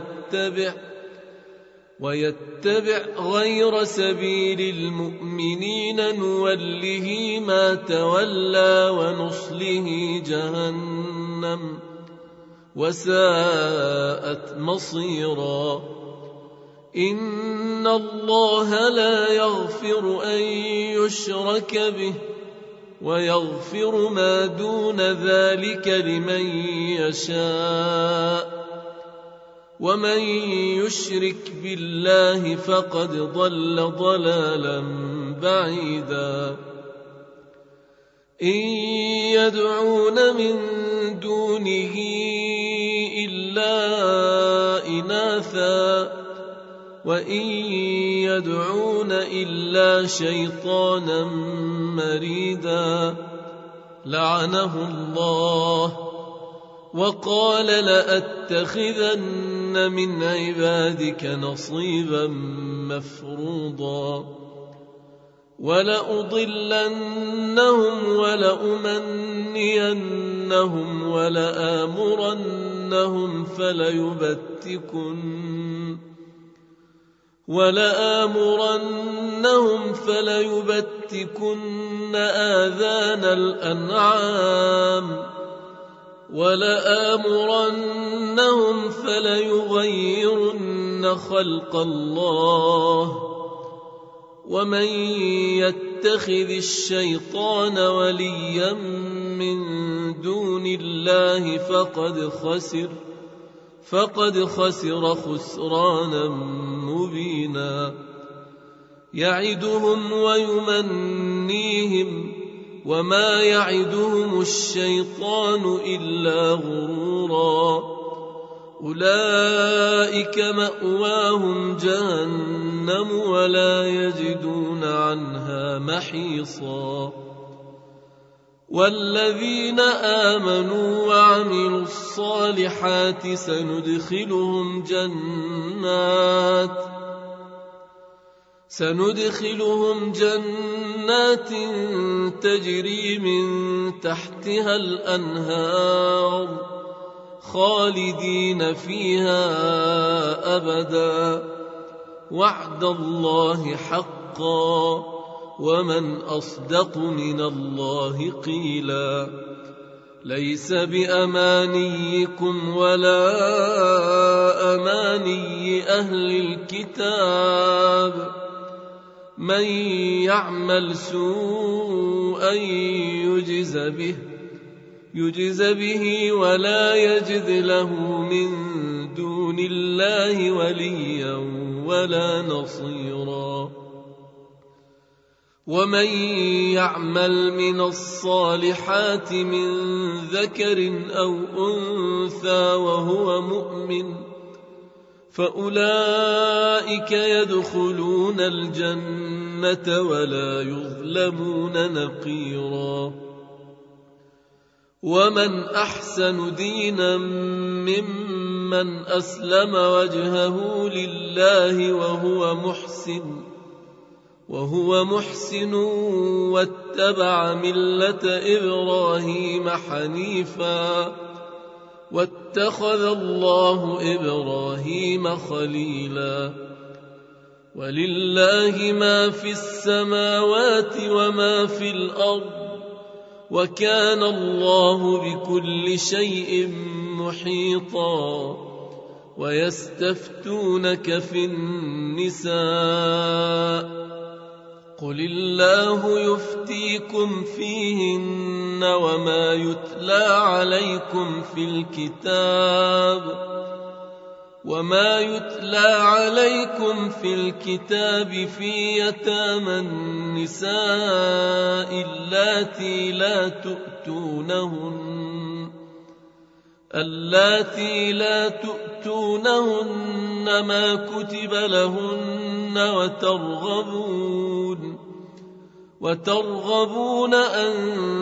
ويتبع غير سبيل المؤمنين نوله ما تولى ونصله جهنم وساءت مصيرا إن الله لا يغفر أن يشرك به ويغفر ما دون ذلك لمن يشاء ومن يشرك بالله فقد ضل ضلالا بعيدا إن يدعون من دونه إلا إناثا وإن يدعون إلا شيطانا مريدا لعنه الله وقال لأتخذن من عبادك نصيبا مفروضا ولأضلنهم ولأمنينهم ولآمرنهم فليبتكن آذان الأنعام ولآمرنهم فليغيرن خلق الله ومن يتخذ الشيطان وليا من دون الله فقد خسر خسرانا مبينا يعدهم ويمنيهم وما يعدهم الشيطان إلا غرورا أولئك مأواهم جهنم ولا يجدون عنها محيصا والذين آمنوا وعملوا الصالحات سندخلهم جنات تجري من تحتها الأنهار خالدين فيها أبدا وعد الله حقا ومن أصدق من الله قيلا ليس بأمانيكم ولا أماني أهل الكتاب من يعمل سوءا يجز به ولا يجد له من دون الله وليا ولا نصيرا ومن يعمل من الصالحات من ذكر أو أنثى وهو مؤمن فأولئك يدخلون الجنة ولا يظلمون نقيرا ومن أحسن دينا ممن أسلم وجهه لله وهو محسن واتبع ملة إبراهيم حنيفا واتخذ الله إبراهيم خليلا ولله ما في السماوات وما في الأرض وكان الله بكل شيء محيطا ويستفتونك في النساء قل الله يفتيكم فيهن وما يتلى عليكم في الكتاب في يتامى النساء اللاتي لا تؤتونهن ما كتب لهن وترغبون أن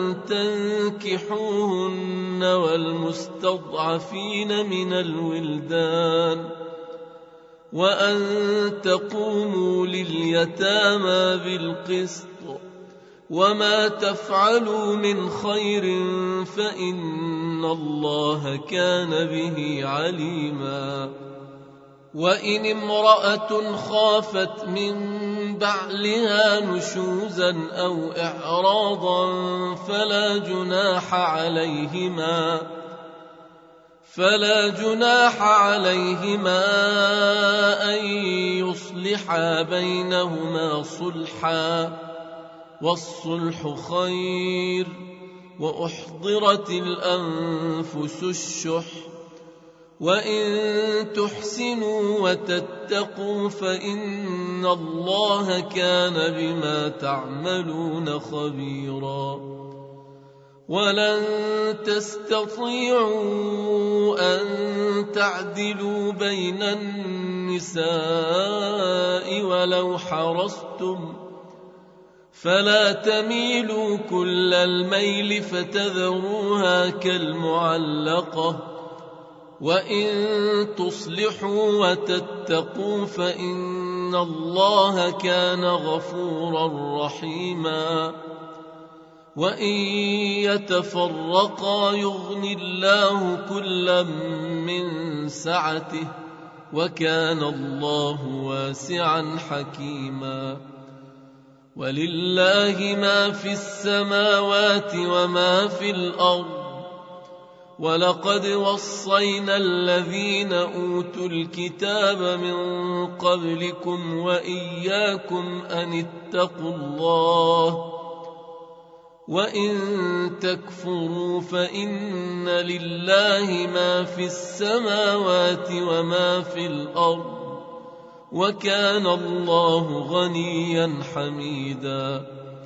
تنكحوهن والمستضعفين من الولدان وأن تقوموا لليتامى بالقسط وما تفعلوا من خير فإن الله كان به عليما وإن امرأة خافت من بعلها نشوزا أو إعراضا فلا جناح عليهما أن يصلحا بينهما صلحا والصلح خير وأحضرت الأنفس الشح وإن تحسنوا وتتقوا فإن الله كان بما تعملون خبيرا ولن تستطيعوا أن تعدلوا بين النساء ولو حرصتم، فلا تميلوا كل الميل فتذروها كالمعلقة، وإن تصلحوا وتتقوا فإن الله كان غفورا رحيما. وإن يتفرقا يغن الله كلا من سعته، وكان الله واسعا حكيما. ولله ما في السماوات وما في الأرض، ولقد وصينا الذين أوتوا الكتاب من قبلكم وإياكم أن اتقوا الله، وإن تكفروا فإن لله ما في السماوات وما في الأرض، وكان الله غنيا حميدا.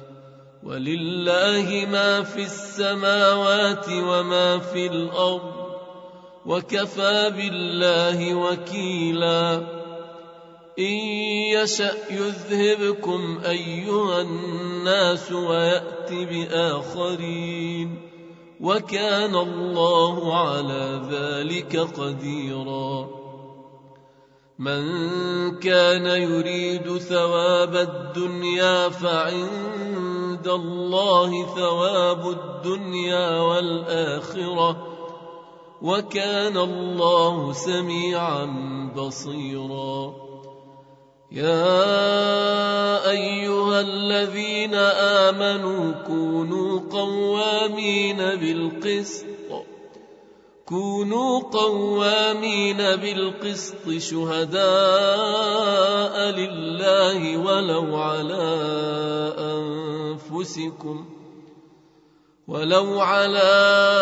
ولله ما في السماوات وما في الأرض، وكفى بالله وكيلا. إن يشأ يذهبكم أيها الناس ويأت بآخرين، وكان الله على ذلك قديرا. من كان يريد ثواب الدنيا فعند الله ثواب الدنيا والآخرة، وكان الله سميعا بصيرا. يا أيها الذين آمنوا كونوا قوامين بالقسط شهداء لله ولو على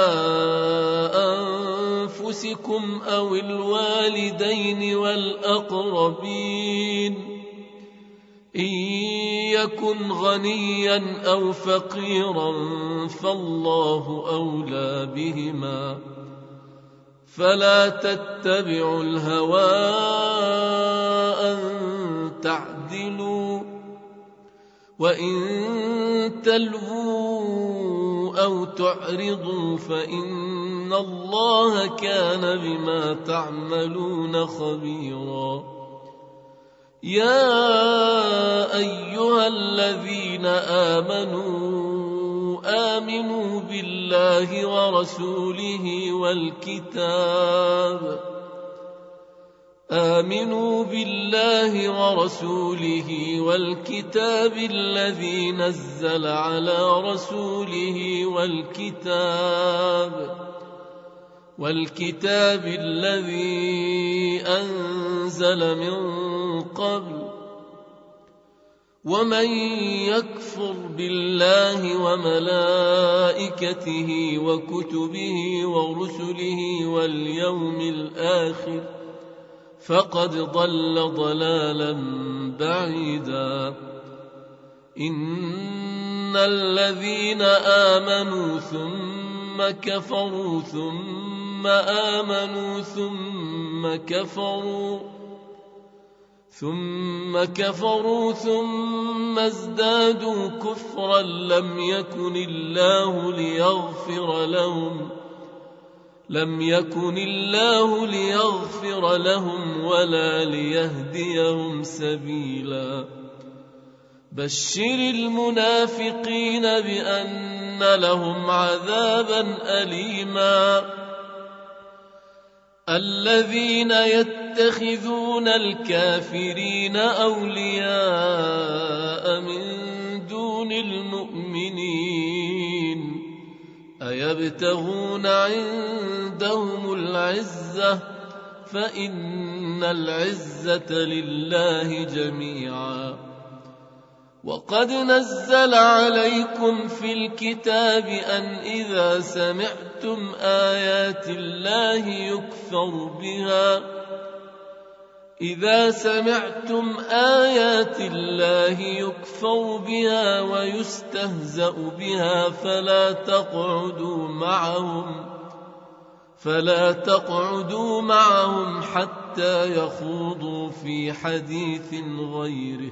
أنفسكم أو الوالدين والأقربين، إن يكن غنيا أو فقيرا فالله أولى بهما، فلا تتبعوا الهوى أن تعدلوا، وإن تلووا أو تعرضوا فإن الله كان بما تعملون خبيرا. يا أيها الذين آمنوا بالله ورسوله والكتاب الذي نزل على رسوله والكتاب الذي أنزل من قبل، ومن يكفر بالله وملائكته وكتبه ورسله واليوم الآخر فقد ضل ضلالا بعيدا. إن الذين آمنوا ثم كفروا ثم آمنوا ثم كفروا ثم ازدادوا كفرا لم يكن الله ليغفر لهم ولا ليهديهم سبيلا. بشر المنافقين بأن لهم عذابا أليما. الذين يتخذون الكافرين أولياء من دون المؤمنين أيبتغون عندهم العزة فإن العزة لله جميعا. وقد نزل عليكم في الكتاب أن إذا سمعتم آيات الله إذا سمعتم آيات الله يكفر بها ويستهزأ بها فلا تقعدوا معهم حتى يخوضوا في حديث غيره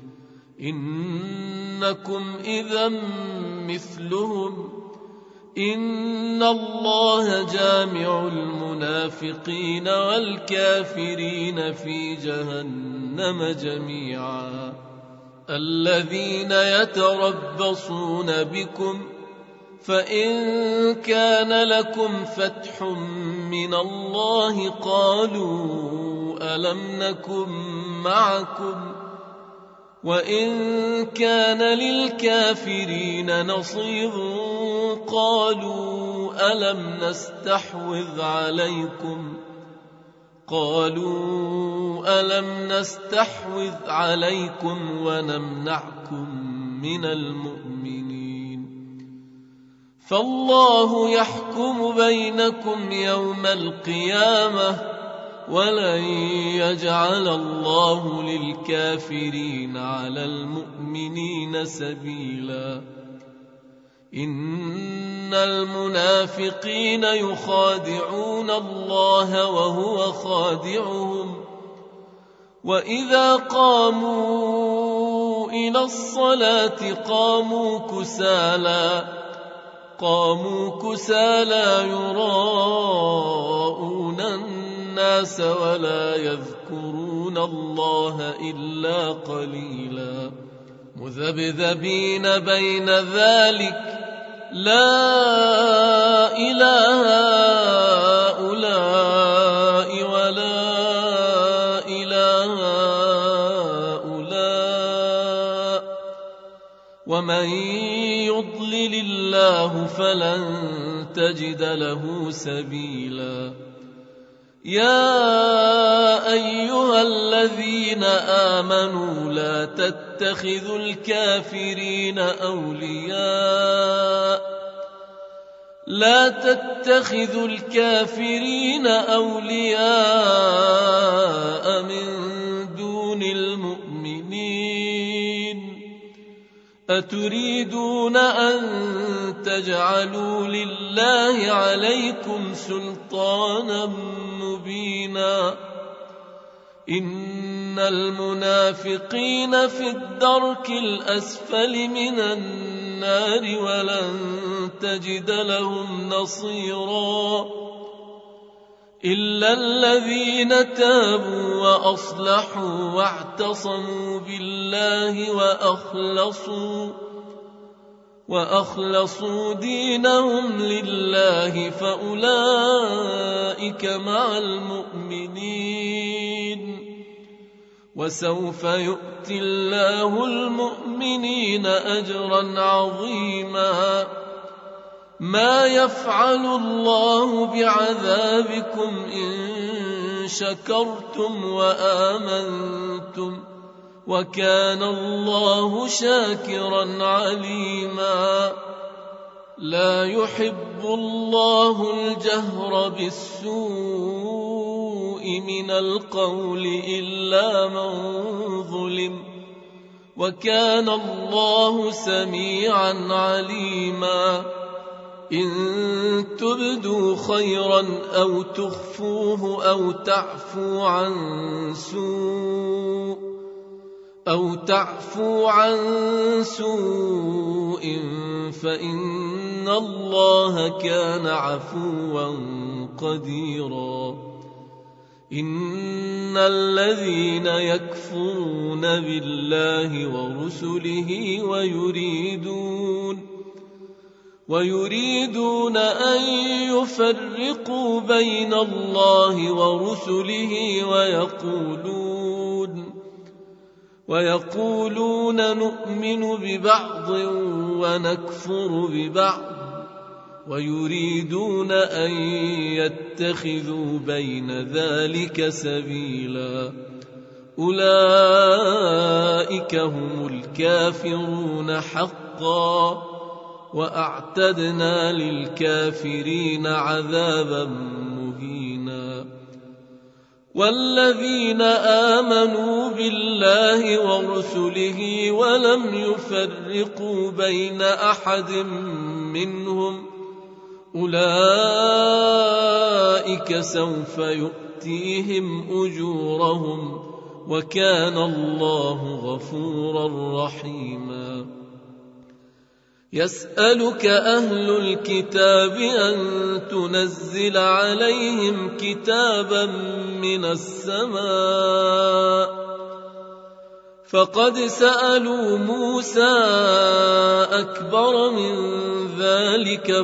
إنكم إذا مثلهم إن الله جامع المنافقين والكافرين في جهنم جميعا الذين يتربصون بكم فإن كان لكم فتح من الله قالوا ألم نكن معكم وإن كان للكافرين نصيب قالوا ألم نستحوذ عليكم ونمنعكم من المؤمنين فالله يحكم بينكم يوم القيامة ولن يجعل الله للكافرين على المؤمنين سبيلا إن المنافقين يخادعون الله وهو خادعهم وإذا قاموا إلى الصلاة قاموا كسالى يراءون الناس ولا يذكرون الله إلا قليلا مذبذبين بين ذلك لا إله هؤلاء ولا إله هؤلاء ومن يضلل الله فلن تجد له سبيلا يا أيها الذين آمنوا لا تتخذوا الكافرين أولياء من دون المؤمنين أتريدون أن تجعلوا لله عليكم سلطانا مبينا إن المنافقين في الدرك الأسفل من النار ولن تجد لهم نصيرا إلا الذين تابوا وأصلحوا واعتصموا بالله وأخلصوا دينهم لله فأولئك مع المؤمنين وسوف يؤتي الله المؤمنين أجرا عظيما ما يفعل الله بعذابكم إن شكرتم وآمنتم وكان الله شاكرا عليما لا يحب الله الجهر بالسوء من القول إلا من ظلم وكان الله سميعا عليما إن تبدوا خيرا أو تخفوه أو تعفو عن سوء فإن الله كان عفوا قديرا إن الذين يكفرون بالله ورسله ويريدون أن يفرقوا بين الله ورسله ويقولون نؤمن ببعض ونكفر ببعض ويريدون أن يتخذوا بين ذلك سبيلا أولئك هم الكافرون حقا وأعتدنا للكافرين عذابا مهينا والذين آمنوا بالله ورسله ولم يفرقوا بين أحد منهم أولئك سوف يؤتيهم أجورهم وكان الله غفورا رحيما. يسألك أهل الكتاب أن تنزل عليهم كتابا من السماء فقد سألوا موسى أكبر من ذلك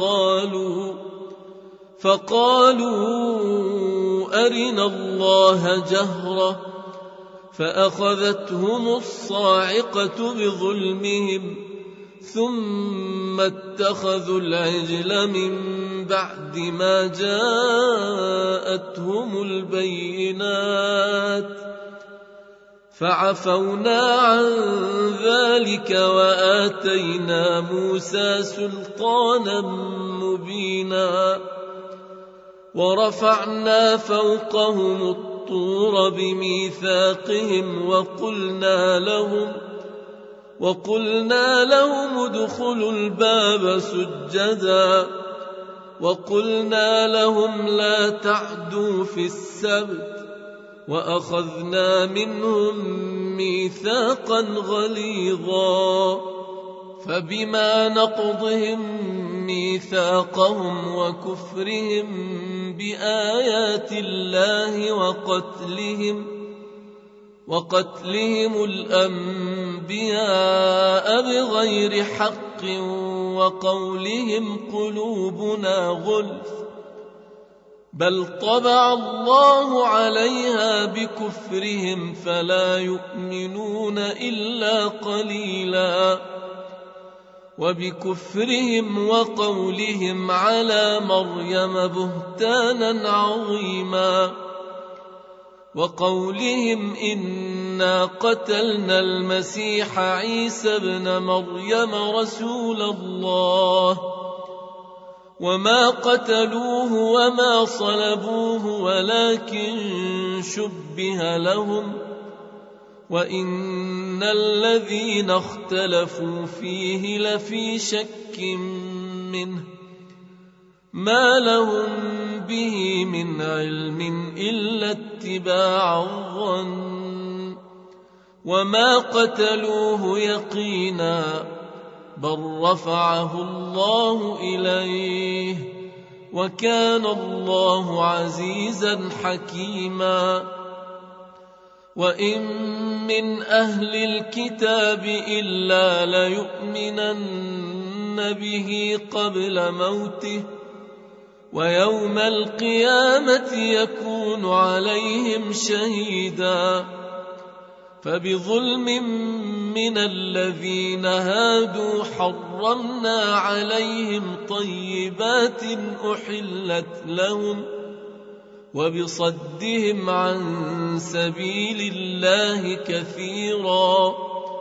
فقالوا أرنا الله جهرة فأخذتهم الصاعقة بظلمهم ثم اتخذوا العجل من بعد ما جاءتهم البينات فعفونا عن ذلك وآتينا موسى سلطانا مبينا ورفعنا فوقهم الطور بميثاقهم وقلنا لهم ادخلوا الباب سجدا وقلنا لهم لا تعدوا في السبت وأخذنا منهم ميثاقا غليظا فبما نقضهم ميثاقهم وكفرهم بآيات الله وقتلهم الأنبياء بغير حق وقولهم قلوبنا غلف بل طبع الله عليها بكفرهم فلا يؤمنون إلا قليلا وبكفرهم وقولهم على مريم بهتانا عظيما وقولهم إنا قتلنا المسيح عيسى ابن مريم رسول الله وما قتلوه وما صلبوه ولكن شبه لهم وإن الذين اختلفوا فيه لفي شك منه ما لهم به من علم إلا اتباع الظن وما قتلوه يقينا بل رفعه الله إليه وكان الله عزيزا حكيما. وإن من أهل الكتاب إلا ليؤمنن به قبل موته ويوم القيامة يكون عليهم شهيدا فبظلم من الذين هادوا حرمنا عليهم طيبات أحلت لهم وبصدهم عن سبيل الله كثيرا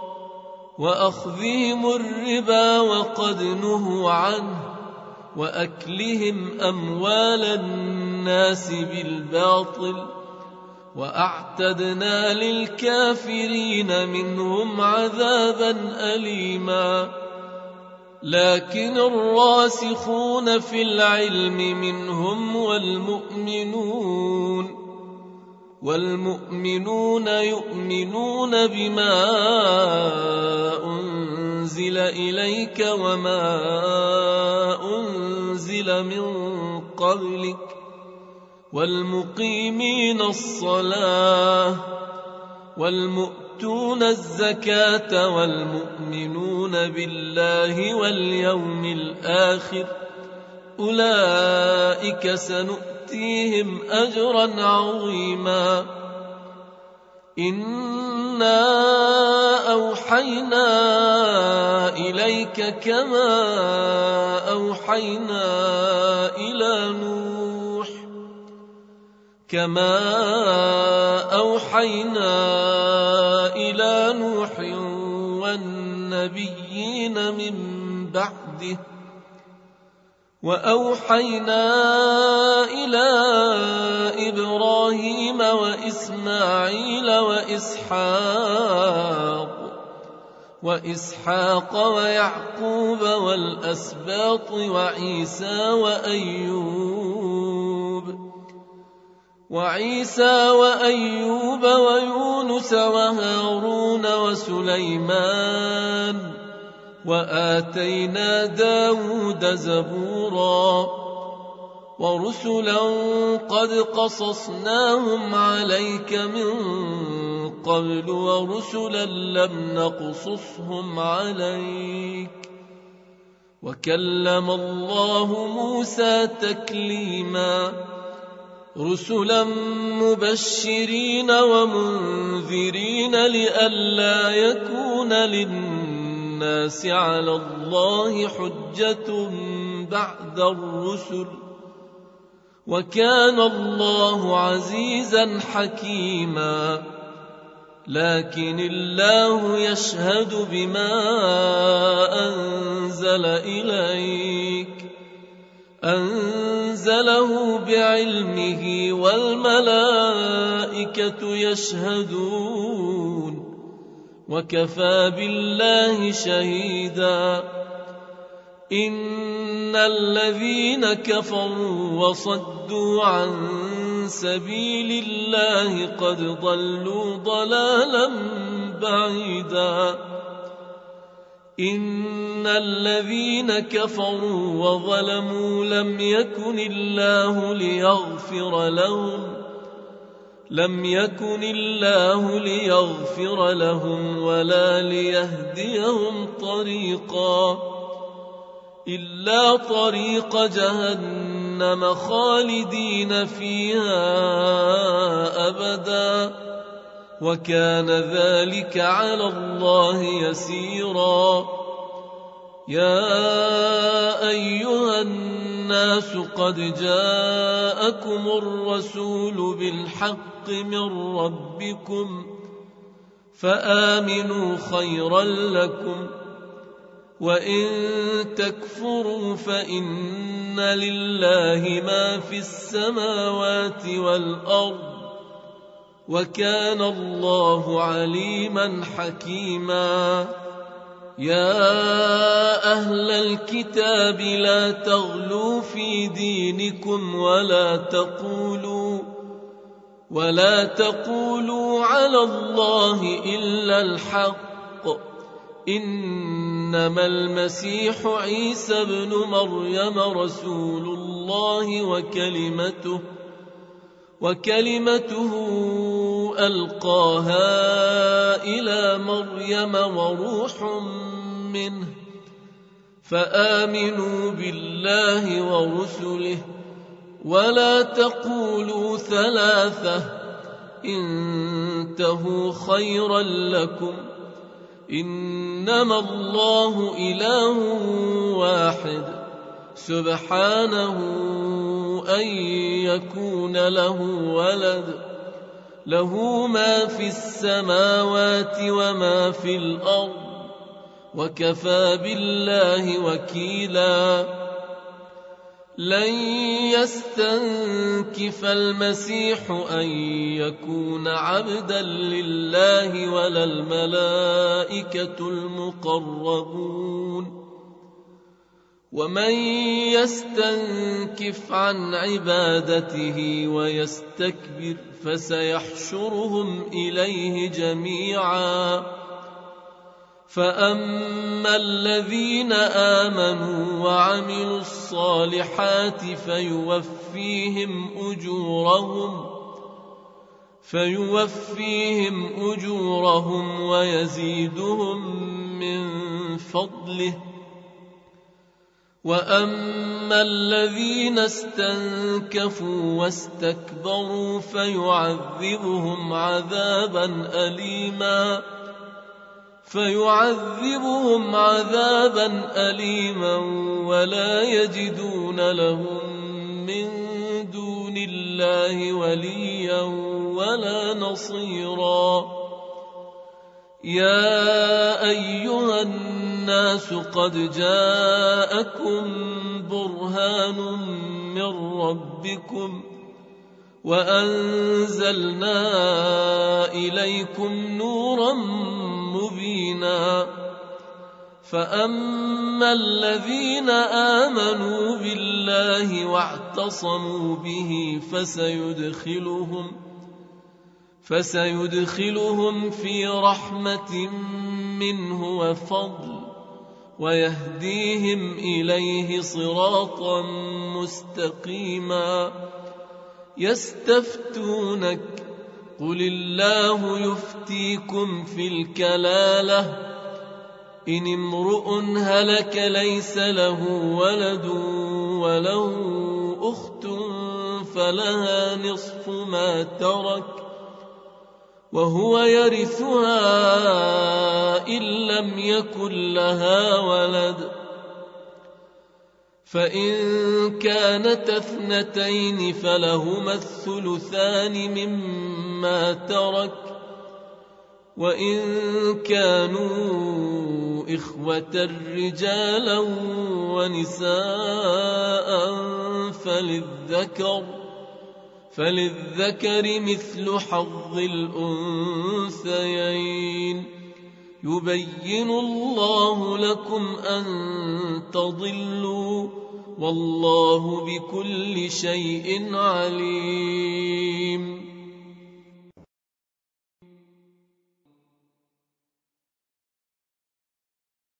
وأخذهم الربا وقد نهوا عنه وأكلهم أموال الناس بالباطل وأعتدنا للكافرين منهم عذابا أليما. لكن الراسخون في العلم منهم والمؤمنون يؤمنون بما أنزل إليك وما أنزل من قبلك والمقيمين الصلاة والمؤتون الزكاة والمؤمنون بالله واليوم الآخر أولئك سنؤتيهم أجرا عظيما. إنا أوحينا إليك كما أوحينا إلى نوح والنبيين من بعده وأوحينا إلى إبراهيم وإسماعيل وإسحاق ويعقوب والأسباط وعيسى وأيوب ويونس وهارون وسليمان وآتينا داود زبورا ورسلا قد قصصناهم عليك من قبل ورسلا لم نقصصهم عليك وكلم الله موسى تكليما رسلا مبشرين ومنذرين لئلا يكون للناس على الله حجة بعد الرسل وكان الله عزيزا حكيما لكن الله يشهد بما أنزل إليك أنزله بعلمه والملائكة يشهدون وكفى بالله شهيدا إن الذين كفروا وصدوا عن سبيل الله قد ضلوا ضلالا بعيدا إن الذين كفروا وظلموا لم يكن الله ليغفر لهم ولا ليهديهم طريقا إلا طريق جهنم خالدين فيها أبدا وكان ذلك على الله يسيرا يا أيها الناس قد جاءكم الرسول بالحق من ربكم فآمنوا خيرا لكم وإن تكفروا فإن لله ما في السماوات والأرض وكان الله عليما حكيما يا أهل الكتاب لا تغلوا في دينكم ولا تقولوا على الله إلا الحق إنما المسيح عيسى ابن مريم رسول الله وكلمته ألقاها إلى مريم وروح منه فآمنوا بالله ورسله ولا تقولوا ثلاثة انتهوا خيرا لكم إنما الله إله واحد سبحانه أن يكون له ولد له ما في السماوات وما في الأرض وكفى بالله وكيلا لن يستنكف المسيح أن يكون عبدا لله ولا الملائكة المقربون ومن يستنكف عن عبادته ويستكبر فسيحشرهم إليه جميعا فأما الذين آمنوا وعملوا الصالحات فيوفيهم أجورهم ويزيدهم من فضله وأما الذين استنكفوا واستكبروا فيعذبهم عذابا أليما ولا يجدون لهم من دون الله وليا ولا نصيرا يا أيها الناس قد جاءكم برهان من ربكم وأنزلنا إليكم نورا مبينا فأما الذين آمنوا بالله واعتصموا به فسيدخلهم في رحمة منه وفضل ويهديهم إليه صراطا مستقيما يستفتونك قل الله يفتيكم في الكلالة إن امرؤ هلك ليس له ولد وله أخت فلها نصف ما ترك وهو يرثها إن لم يكن لها ولد فإن كانت اثنتين فلهما الثلثان مما ترك وإن كانوا إخوة رجالا ونساء فللذكر مثل حظ الأنثيين يبين الله لكم أن تضلوا والله بكل شيء عليم